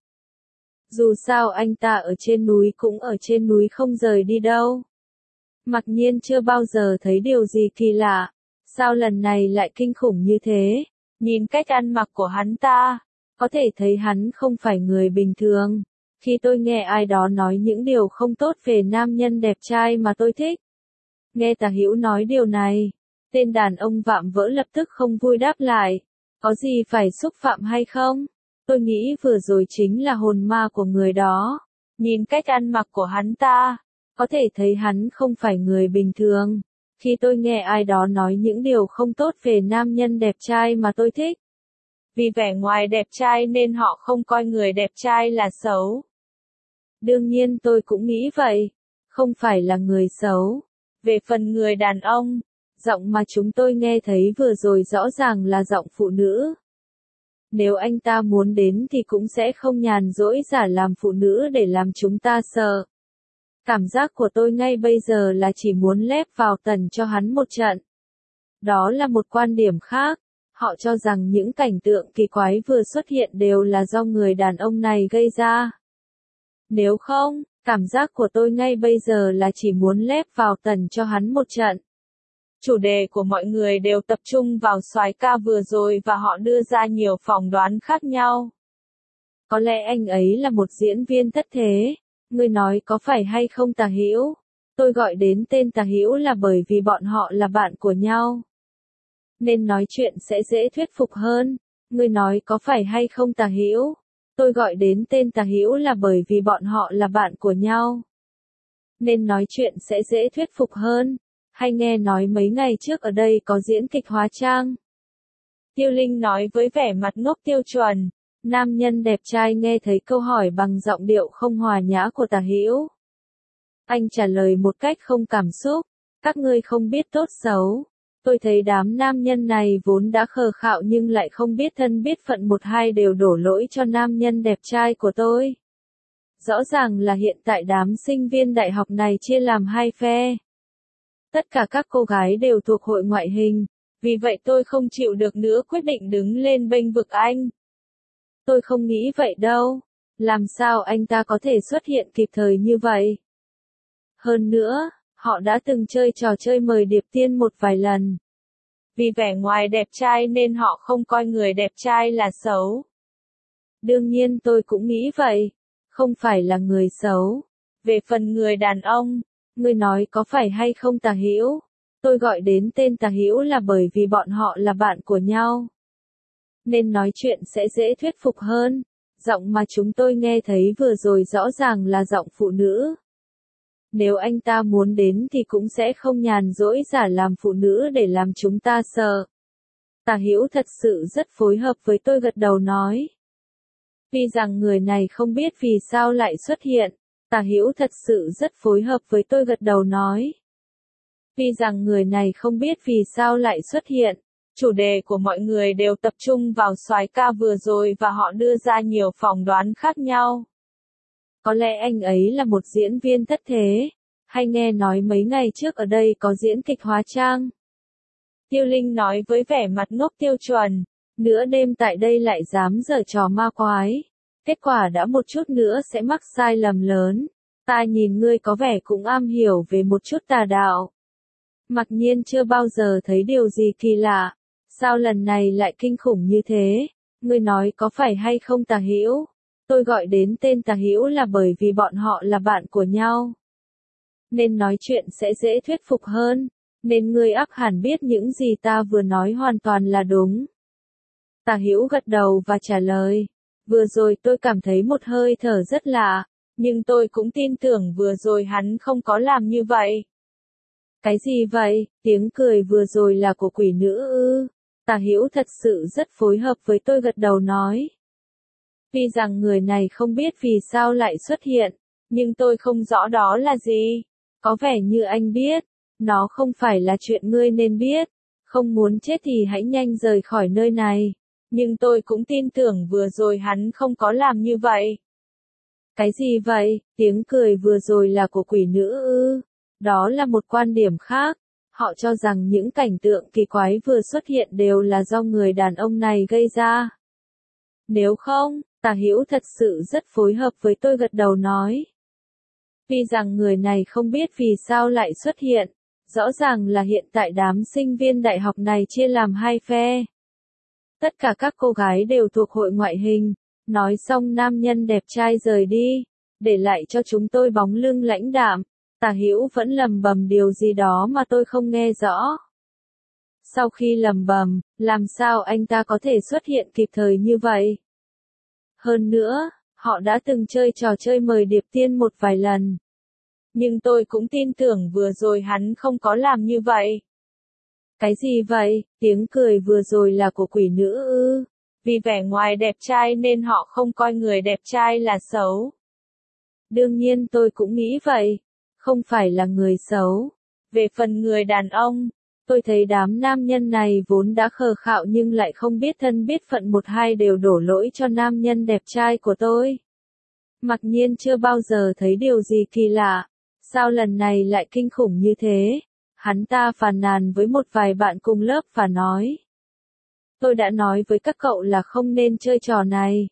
Dù sao anh ta ở trên núi cũng ở trên núi không rời đi đâu. Mặc nhiên chưa bao giờ thấy điều gì kỳ lạ. Sao lần này lại kinh khủng như thế? Nhìn cách ăn mặc của hắn ta, có thể thấy hắn không phải người bình thường. Khi tôi nghe ai đó nói những điều không tốt về nam nhân đẹp trai mà tôi thích. Nghe Tả Hữu nói điều này, tên đàn ông vạm vỡ lập tức không vui đáp lại. Có gì phải xúc phạm hay không? Tôi nghĩ vừa rồi chính là hồn ma của người đó. Nhìn cách ăn mặc của hắn ta, có thể thấy hắn không phải người bình thường. Khi tôi nghe ai đó nói những điều không tốt về nam nhân đẹp trai mà tôi thích. Vì vẻ ngoài đẹp trai nên họ không coi người đẹp trai là xấu. Đương nhiên tôi cũng nghĩ vậy. Không phải là người xấu. Về phần người đàn ông, giọng mà chúng tôi nghe thấy vừa rồi rõ ràng là giọng phụ nữ. Nếu anh ta muốn đến thì cũng sẽ không nhàn rỗi giả làm phụ nữ để làm chúng ta sợ. Cảm giác của tôi ngay bây giờ là chỉ muốn lép vào tần cho hắn một trận. Đó là một quan điểm khác. Họ cho rằng những cảnh tượng kỳ quái vừa xuất hiện đều là do người đàn ông này gây ra. Nếu không, cảm giác của tôi ngay bây giờ là chỉ muốn lép vào tần cho hắn một trận. Chủ đề của mọi người đều tập trung vào soái ca vừa rồi và họ đưa ra nhiều phỏng đoán khác nhau. Có lẽ anh ấy là một diễn viên thất thế. Ngươi nói có phải hay không Tả Hữu? Tôi gọi đến tên Tả Hữu là bởi vì bọn họ là bạn của nhau. Nên nói chuyện sẽ dễ thuyết phục hơn. Ngươi nói có phải hay không Tả Hữu? Tôi gọi đến tên Tả Hữu là bởi vì bọn họ là bạn của nhau. Nên nói chuyện sẽ dễ thuyết phục hơn. Hay nghe nói mấy ngày trước ở đây có diễn kịch hóa trang. Tiêu Linh nói với vẻ mặt ngốc tiêu chuẩn. Nam nhân đẹp trai nghe thấy câu hỏi bằng giọng điệu không hòa nhã của Tả Hữu. Anh trả lời một cách không cảm xúc. Các ngươi không biết tốt xấu. Tôi thấy đám nam nhân này vốn đã khờ khạo nhưng lại không biết thân biết phận một hai đều đổ lỗi cho nam nhân đẹp trai của tôi. Rõ ràng là hiện tại đám sinh viên đại học này chia làm hai phe. Tất cả các cô gái đều thuộc hội ngoại hình, vì vậy tôi không chịu được nữa quyết định đứng lên bênh vực anh. Tôi không nghĩ vậy đâu. Làm sao anh ta có thể xuất hiện kịp thời như vậy? Hơn nữa, họ đã từng chơi trò chơi mời điệp tiên một vài lần. Vì vẻ ngoài đẹp trai nên họ không coi người đẹp trai là xấu. Đương nhiên tôi cũng nghĩ vậy. Không phải là người xấu. Về phần người đàn ông, ngươi nói có phải hay không Tả Hữu? Tôi gọi đến tên Tả Hữu là bởi vì bọn họ là bạn của nhau. Nên nói chuyện sẽ dễ thuyết phục hơn. Giọng mà chúng tôi nghe thấy vừa rồi rõ ràng là giọng phụ nữ. Nếu anh ta muốn đến thì cũng sẽ không nhàn rỗi giả làm phụ nữ để làm chúng ta sợ. Tả Hữu thật sự rất phối hợp với tôi gật đầu nói. Vì rằng người này không biết vì sao lại xuất hiện. Tả Hữu thật sự rất phối hợp với tôi gật đầu nói. Vì rằng người này không biết vì sao lại xuất hiện. Chủ đề của mọi người đều tập trung vào soái ca vừa rồi và họ đưa ra nhiều phỏng đoán khác nhau. Có lẽ anh ấy là một diễn viên thất thế, hay nghe nói mấy ngày trước ở đây có diễn kịch hóa trang. Tiêu Linh nói với vẻ mặt ngốc tiêu chuẩn, nửa đêm tại đây lại dám giở trò ma quái. Kết quả đã một chút nữa sẽ mắc sai lầm lớn. Ta nhìn ngươi có vẻ cũng am hiểu về một chút tà đạo. Mặc nhiên chưa bao giờ thấy điều gì kỳ lạ. Sao lần này lại kinh khủng như thế? Ngươi nói có phải hay không Tả Hữu? Tôi gọi đến tên Tả Hữu là bởi vì bọn họ là bạn của nhau. Nên nói chuyện sẽ dễ thuyết phục hơn. Nên ngươi ắt hẳn biết những gì ta vừa nói hoàn toàn là đúng. Tả Hữu gật đầu và trả lời. Vừa rồi tôi cảm thấy một hơi thở rất lạ. Nhưng tôi cũng tin tưởng vừa rồi hắn không có làm như vậy. Cái gì vậy? Tiếng cười vừa rồi là của quỷ nữ ư? Tả Hữu thật sự rất phối hợp với tôi gật đầu nói. Vì rằng người này không biết vì sao lại xuất hiện, nhưng tôi không rõ đó là gì. Có vẻ như anh biết, nó không phải là chuyện ngươi nên biết. Không muốn chết thì hãy nhanh rời khỏi nơi này. Nhưng tôi cũng tin tưởng vừa rồi hắn không có làm như vậy. Cái gì vậy? Tiếng cười vừa rồi là của quỷ nữ ư? Đó là một quan điểm khác. Họ cho rằng những cảnh tượng kỳ quái vừa xuất hiện đều là do người đàn ông này gây ra. Nếu không, Tả Hữu thật sự rất phối hợp với tôi gật đầu nói. Vì rằng người này không biết vì sao lại xuất hiện. Rõ ràng là hiện tại đám sinh viên đại học này chia làm hai phe. Tất cả các cô gái đều thuộc hội ngoại hình. Nói xong nam nhân đẹp trai rời đi. Để lại cho chúng tôi bóng lưng lãnh đạm. Tả Hữu vẫn lầm bầm điều gì đó mà tôi không nghe rõ. Sau khi lầm bầm, làm sao anh ta có thể xuất hiện kịp thời như vậy? Hơn nữa, họ đã từng chơi trò chơi mời điệp tiên một vài lần. Nhưng tôi cũng tin tưởng vừa rồi hắn không có làm như vậy. Cái gì vậy? Tiếng cười vừa rồi là của quỷ nữ ư? Vì vẻ ngoài đẹp trai nên họ không coi người đẹp trai là xấu. Đương nhiên tôi cũng nghĩ vậy. Không phải là người xấu. Về phần người đàn ông, tôi thấy đám nam nhân này vốn đã khờ khạo nhưng lại không biết thân biết phận một hai đều đổ lỗi cho nam nhân đẹp trai của tôi. Mặc nhiên chưa bao giờ thấy điều gì kỳ lạ. Sao lần này lại kinh khủng như thế? Hắn ta phàn nàn với một vài bạn cùng lớp và nói. Tôi đã nói với các cậu là không nên chơi trò này.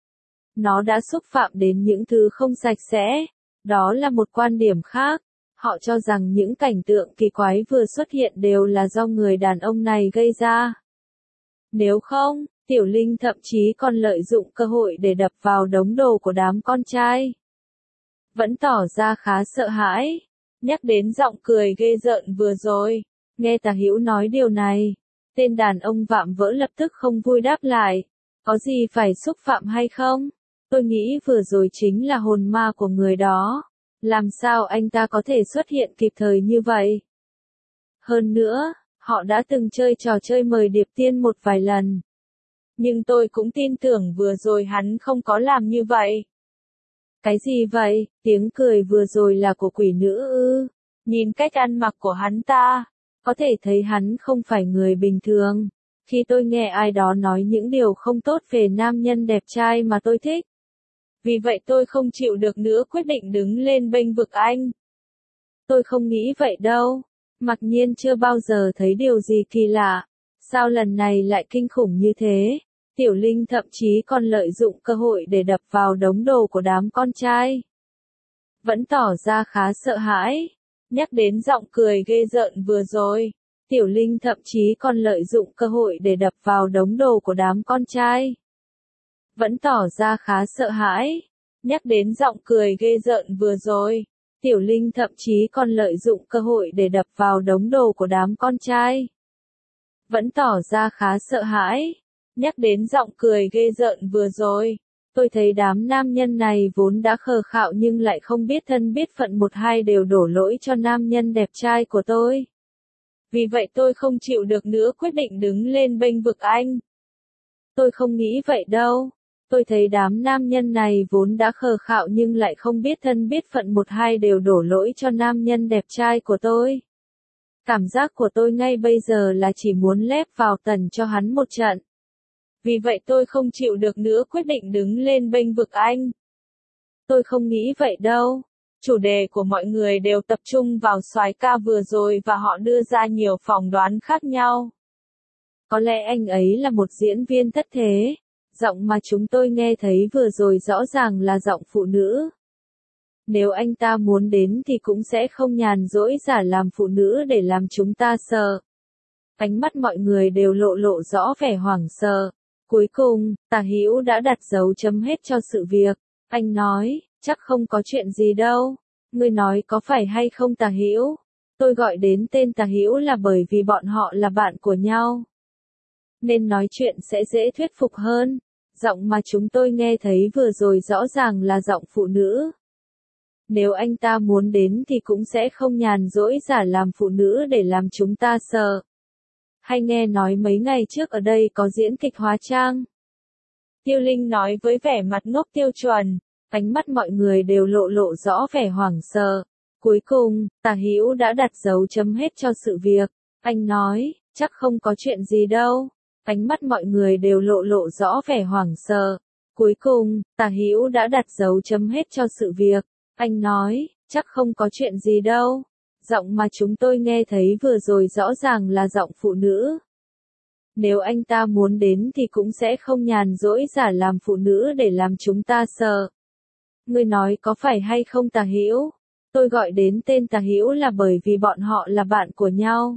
Nó đã xúc phạm đến những thứ không sạch sẽ. Đó là một quan điểm khác. Họ cho rằng những cảnh tượng kỳ quái vừa xuất hiện đều là do người đàn ông này gây ra. Nếu không, Tiểu Linh thậm chí còn lợi dụng cơ hội để đập vào đống đồ của đám con trai. Vẫn tỏ ra khá sợ hãi. Nhắc đến giọng cười ghê rợn vừa rồi. Nghe Tả Hữu nói điều này. Tên đàn ông vạm vỡ lập tức không vui đáp lại. Có gì phải xúc phạm hay không? Tôi nghĩ vừa rồi chính là hồn ma của người đó. Làm sao anh ta có thể xuất hiện kịp thời như vậy? Hơn nữa, họ đã từng chơi trò chơi mời điệp tiên một vài lần. Nhưng tôi cũng tin tưởng vừa rồi hắn không có làm như vậy. Cái gì vậy? Tiếng cười vừa rồi là của quỷ nữ ư? Nhìn cách ăn mặc của hắn ta, có thể thấy hắn không phải người bình thường. Khi tôi nghe ai đó nói những điều không tốt về nam nhân đẹp trai mà tôi thích, Vì vậy tôi không chịu được nữa quyết định đứng lên bênh vực anh. Tôi không nghĩ vậy đâu. Mặc nhiên chưa bao giờ thấy điều gì kỳ lạ. Sao lần này lại kinh khủng như thế? Tiểu Linh thậm chí còn lợi dụng cơ hội để đập vào đống đồ của đám con trai. Vẫn tỏ ra khá sợ hãi. Nhắc đến giọng cười ghê rợn vừa rồi. Tiểu Linh thậm chí còn lợi dụng cơ hội để đập vào đống đồ của đám con trai. Vẫn tỏ ra khá sợ hãi. Nhắc đến giọng cười ghê rợn vừa rồi. Tiểu Linh thậm chí còn lợi dụng cơ hội để đập vào đống đồ của đám con trai. Vẫn tỏ ra khá sợ hãi. Nhắc đến giọng cười ghê rợn vừa rồi. Tôi thấy đám nam nhân này vốn đã khờ khạo nhưng lại không biết thân biết phận, một hai đều đổ lỗi cho nam nhân đẹp trai của tôi. Vì vậy tôi không chịu được nữa quyết định đứng lên bênh vực anh. Tôi không nghĩ vậy đâu. Tôi thấy đám nam nhân này vốn đã khờ khạo nhưng lại không biết thân biết phận, một hai đều đổ lỗi cho nam nhân đẹp trai của tôi. Cảm giác của tôi ngay bây giờ là chỉ muốn lép vào tần cho hắn một trận. Vì vậy tôi không chịu được nữa quyết định đứng lên bênh vực anh. Tôi không nghĩ vậy đâu. Chủ đề của mọi người đều tập trung vào soái ca vừa rồi và họ đưa ra nhiều phỏng đoán khác nhau. Có lẽ anh ấy là một diễn viên thất thế. Giọng mà chúng tôi nghe thấy vừa rồi rõ ràng là giọng phụ nữ. Nếu anh ta muốn đến thì cũng sẽ không nhàn rỗi giả làm phụ nữ để làm chúng ta sợ. Ánh mắt mọi người đều lộ lộ rõ vẻ hoảng sợ. Cuối cùng, Tả Hữu đã đặt dấu chấm hết cho sự việc. Anh nói, chắc không có chuyện gì đâu. Ngươi nói có phải hay không Tả Hữu? Tôi gọi đến tên Tả Hữu là bởi vì bọn họ là bạn của nhau. Nên nói chuyện sẽ dễ thuyết phục hơn. Giọng mà chúng tôi nghe thấy vừa rồi rõ ràng là giọng phụ nữ. Nếu anh ta muốn đến thì cũng sẽ không nhàn rỗi giả làm phụ nữ để làm chúng ta sợ. Hay nghe nói mấy ngày trước ở đây có diễn kịch hóa trang. Tiêu Linh nói với vẻ mặt ngốc tiêu chuẩn. Ánh mắt mọi người đều lộ lộ rõ vẻ hoảng sợ. Cuối cùng, Tả Hữu đã đặt dấu chấm hết cho sự việc. Anh nói, chắc không có chuyện gì đâu. Ánh mắt mọi người đều lộ lộ rõ vẻ hoảng sợ. Cuối cùng, Tả Hữu đã đặt dấu chấm hết cho sự việc. Anh nói, chắc không có chuyện gì đâu. Giọng mà chúng tôi nghe thấy vừa rồi rõ ràng là giọng phụ nữ. Nếu anh ta muốn đến thì cũng sẽ không nhàn rỗi giả làm phụ nữ để làm chúng ta sợ. Ngươi nói có phải hay không Tả Hữu? Tôi gọi đến tên Tả Hữu là bởi vì bọn họ là bạn của nhau.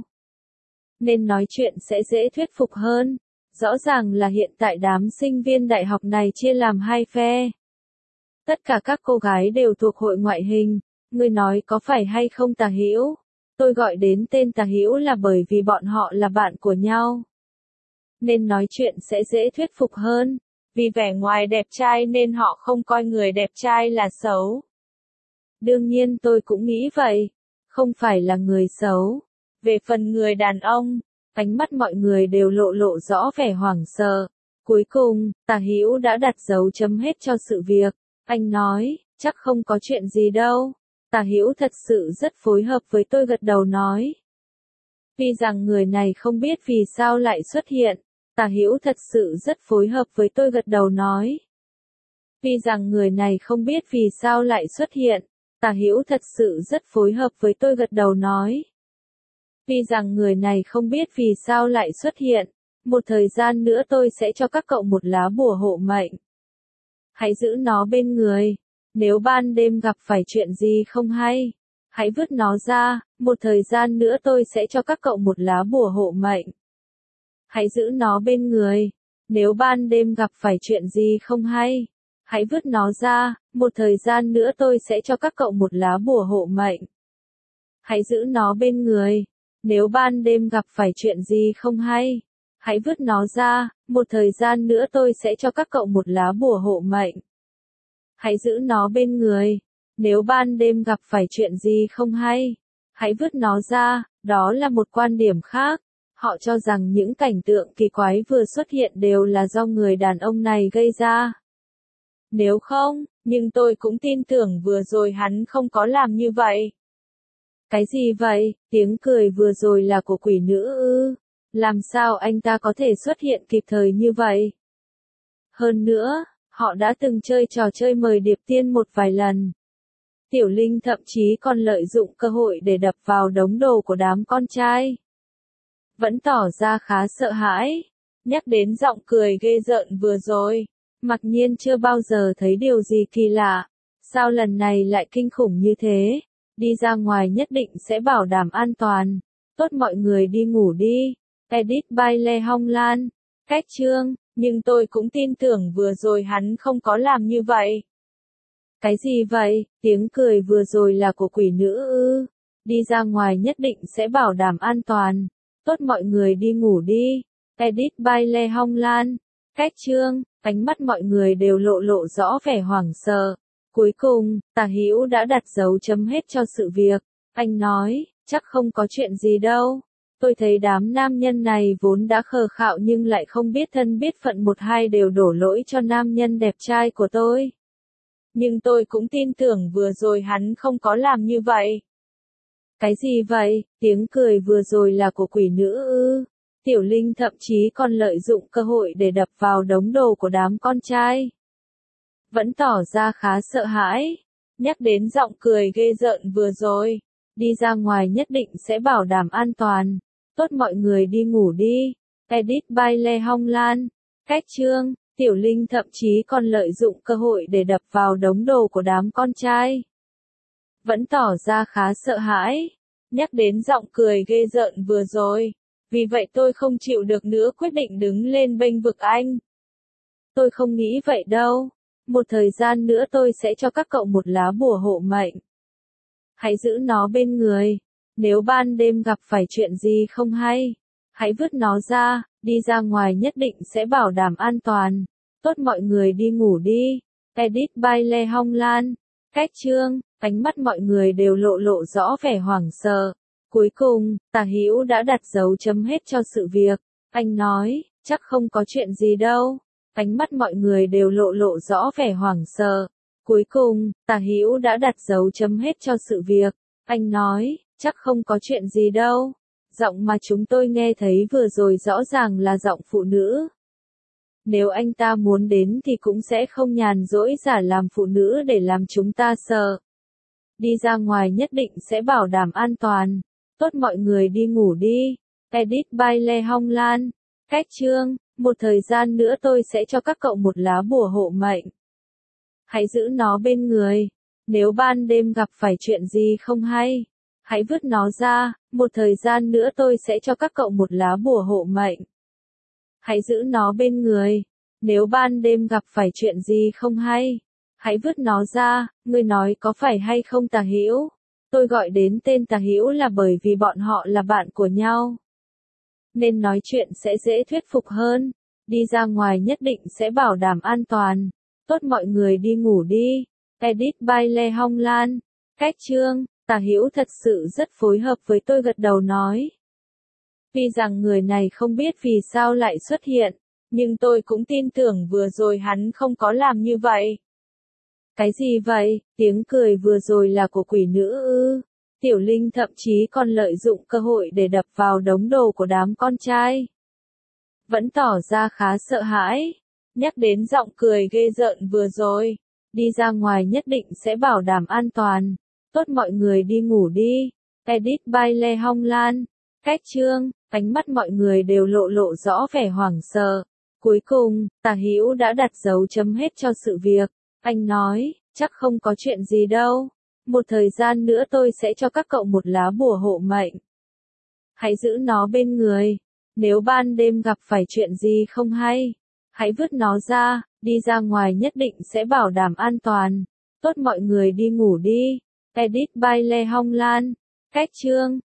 Nên nói chuyện sẽ dễ thuyết phục hơn. Rõ ràng là hiện tại đám sinh viên đại học này chia làm hai phe. Tất cả các cô gái đều thuộc hội ngoại hình. Ngươi nói có phải hay không Tả Hữu? Tôi gọi đến tên Tả Hữu là bởi vì bọn họ là bạn của nhau. Nên nói chuyện sẽ dễ thuyết phục hơn. Vì vẻ ngoài đẹp trai nên họ không coi người đẹp trai là xấu. Đương nhiên tôi cũng nghĩ vậy. Không phải là người xấu. Về phần người đàn ông, ánh mắt mọi người đều lộ lộ rõ vẻ hoảng sợ. Cuối cùng, Tả Hữu đã đặt dấu chấm hết cho sự việc. Anh nói, chắc không có chuyện gì đâu. Tả Hữu thật sự rất phối hợp với tôi gật đầu nói. Vì rằng người này không biết vì sao lại xuất hiện. Tả Hữu thật sự rất phối hợp với tôi gật đầu nói. Vì rằng người này không biết vì sao lại xuất hiện. Tả Hữu thật sự rất phối hợp với tôi gật đầu nói. Vì rằng người này không biết vì sao lại xuất hiện. Một thời gian nữa tôi sẽ cho các cậu một lá bùa hộ mệnh. Hãy giữ nó bên người. Nếu ban đêm gặp phải chuyện gì không hay, hãy vứt nó ra. Một thời gian nữa tôi sẽ cho các cậu một lá bùa hộ mệnh. Hãy giữ nó bên người. Nếu ban đêm gặp phải chuyện gì không hay, hãy vứt nó ra. Một thời gian nữa tôi sẽ cho các cậu một lá bùa hộ mệnh. Hãy giữ nó bên người. Nếu ban đêm gặp phải chuyện gì không hay, hãy vứt nó ra. Một thời gian nữa tôi sẽ cho các cậu một lá bùa hộ mệnh. Hãy giữ nó bên người. Nếu ban đêm gặp phải chuyện gì không hay, hãy vứt nó ra. Đó là một quan điểm khác. Họ cho rằng những cảnh tượng kỳ quái vừa xuất hiện đều là do người đàn ông này gây ra. Nếu không, nhưng tôi cũng tin tưởng vừa rồi hắn không có làm như vậy. Cái gì vậy? Tiếng cười vừa rồi là của quỷ nữ ư? Làm sao anh ta có thể xuất hiện kịp thời như vậy? Hơn nữa, Họ đã từng chơi trò chơi mời điệp tiên một vài lần. Tiểu Linh thậm chí còn lợi dụng cơ hội để đập vào đống đồ của đám con trai. Vẫn tỏ ra khá sợ hãi. Nhắc đến giọng cười ghê rợn vừa rồi, mặc nhiên chưa bao giờ thấy điều gì kỳ lạ. Sao lần này lại kinh khủng như thế? Đi ra ngoài nhất định sẽ bảo đảm an toàn. Tốt mọi người đi ngủ đi. Edit by Lê Hong Lan. Cách chương, nhưng tôi cũng tin tưởng vừa rồi hắn không có làm như vậy. Cái gì vậy? Tiếng cười vừa rồi là của quỷ nữ ư? Đi ra ngoài nhất định sẽ bảo đảm an toàn. Tốt mọi người đi ngủ đi. Edit by Lê Hong Lan. Cách chương, ánh mắt mọi người đều lộ lộ rõ vẻ hoảng sợ. Cuối cùng, Tả Hữu đã đặt dấu chấm hết cho sự việc. Anh nói, chắc không có chuyện gì đâu. Tôi thấy đám nam nhân này vốn đã khờ khạo nhưng lại không biết thân biết phận, một hai đều đổ lỗi cho nam nhân đẹp trai của tôi. Nhưng tôi cũng tin tưởng vừa rồi hắn không có làm như vậy. Cái gì vậy? Tiếng cười vừa rồi là của quỷ nữ ư? Tiểu Linh thậm chí còn lợi dụng cơ hội để đập vào đống đồ của đám con trai. Vẫn tỏ ra khá sợ hãi. Nhắc đến giọng cười ghê rợn vừa rồi. Đi ra ngoài nhất định sẽ bảo đảm an toàn. Tốt mọi người đi ngủ đi. Edit by Lê Hong Lan. Cách chương, Tiểu Linh thậm chí còn lợi dụng cơ hội để đập vào đống đồ của đám con trai. Vẫn tỏ ra khá sợ hãi. Nhắc đến giọng cười ghê rợn vừa rồi. Vì vậy tôi không chịu được nữa, quyết định đứng lên bênh vực anh. Tôi không nghĩ vậy đâu. Một thời gian nữa tôi sẽ cho các cậu một lá bùa hộ mệnh. Hãy giữ nó bên người. Nếu ban đêm gặp phải chuyện gì không hay, hãy vứt nó ra, đi ra ngoài nhất định sẽ bảo đảm an toàn. Tốt mọi người đi ngủ đi. Edit by Lê Hong Lan. Cách chương, ánh mắt mọi người đều lộ lộ rõ vẻ hoảng sợ. Cuối cùng, Tả Hữu đã đặt dấu chấm hết cho sự việc. Anh nói, chắc không có chuyện gì đâu. Ánh mắt mọi người đều lộ lộ rõ vẻ hoảng sợ. Cuối cùng, Tả Hữu đã đặt dấu chấm hết cho sự việc. Anh nói, chắc không có chuyện gì đâu. Giọng mà chúng tôi nghe thấy vừa rồi rõ ràng là giọng phụ nữ. Nếu anh ta muốn đến thì cũng sẽ không nhàn rỗi giả làm phụ nữ để làm chúng ta sợ. Đi ra ngoài nhất định sẽ bảo đảm an toàn. Tốt mọi người đi ngủ đi. Edit by Lê Hong Lan. Cách chương, một thời gian nữa tôi sẽ cho các cậu một lá bùa hộ mệnh. Hãy giữ nó bên người. Nếu ban đêm gặp phải chuyện gì không hay, hãy vứt nó ra, một thời gian nữa tôi sẽ cho các cậu một lá bùa hộ mệnh. Hãy giữ nó bên người. Nếu ban đêm gặp phải chuyện gì không hay, hãy vứt nó ra. Ngươi nói có phải hay không Tả Hữu? Tôi gọi đến tên Tả Hữu là bởi vì bọn họ là bạn của nhau. Nên nói chuyện sẽ dễ thuyết phục hơn. Đi ra ngoài nhất định sẽ bảo đảm an toàn. Tốt mọi người đi ngủ đi. Edit by Lê Hong Lan. Cách chương, Tả Hữu thật sự rất phối hợp với tôi, gật đầu nói. Vì rằng người này không biết vì sao lại xuất hiện, nhưng tôi cũng tin tưởng vừa rồi hắn không có làm như vậy. Cái gì vậy? Tiếng cười vừa rồi là của quỷ nữ ư? Tiểu Linh thậm chí còn lợi dụng cơ hội để đập vào đống đồ của đám con trai. Vẫn tỏ ra khá sợ hãi. Nhắc đến giọng cười ghê rợn vừa rồi. Đi ra ngoài nhất định sẽ bảo đảm an toàn. Tốt mọi người đi ngủ đi. Edit by Lê Hong Lan. Cách chương, ánh mắt mọi người đều lộ lộ rõ vẻ hoảng sợ. Cuối cùng, Tả Hữu đã đặt dấu chấm hết cho sự việc. Anh nói, chắc không có chuyện gì đâu. Một thời gian nữa tôi sẽ cho các cậu một lá bùa hộ mệnh. Hãy giữ nó bên người. Nếu ban đêm gặp phải chuyện gì không hay, hãy vứt nó ra, đi ra ngoài nhất định sẽ bảo đảm an toàn. Tốt mọi người đi ngủ đi. Edit by Lê Hong Lan. Cách chương,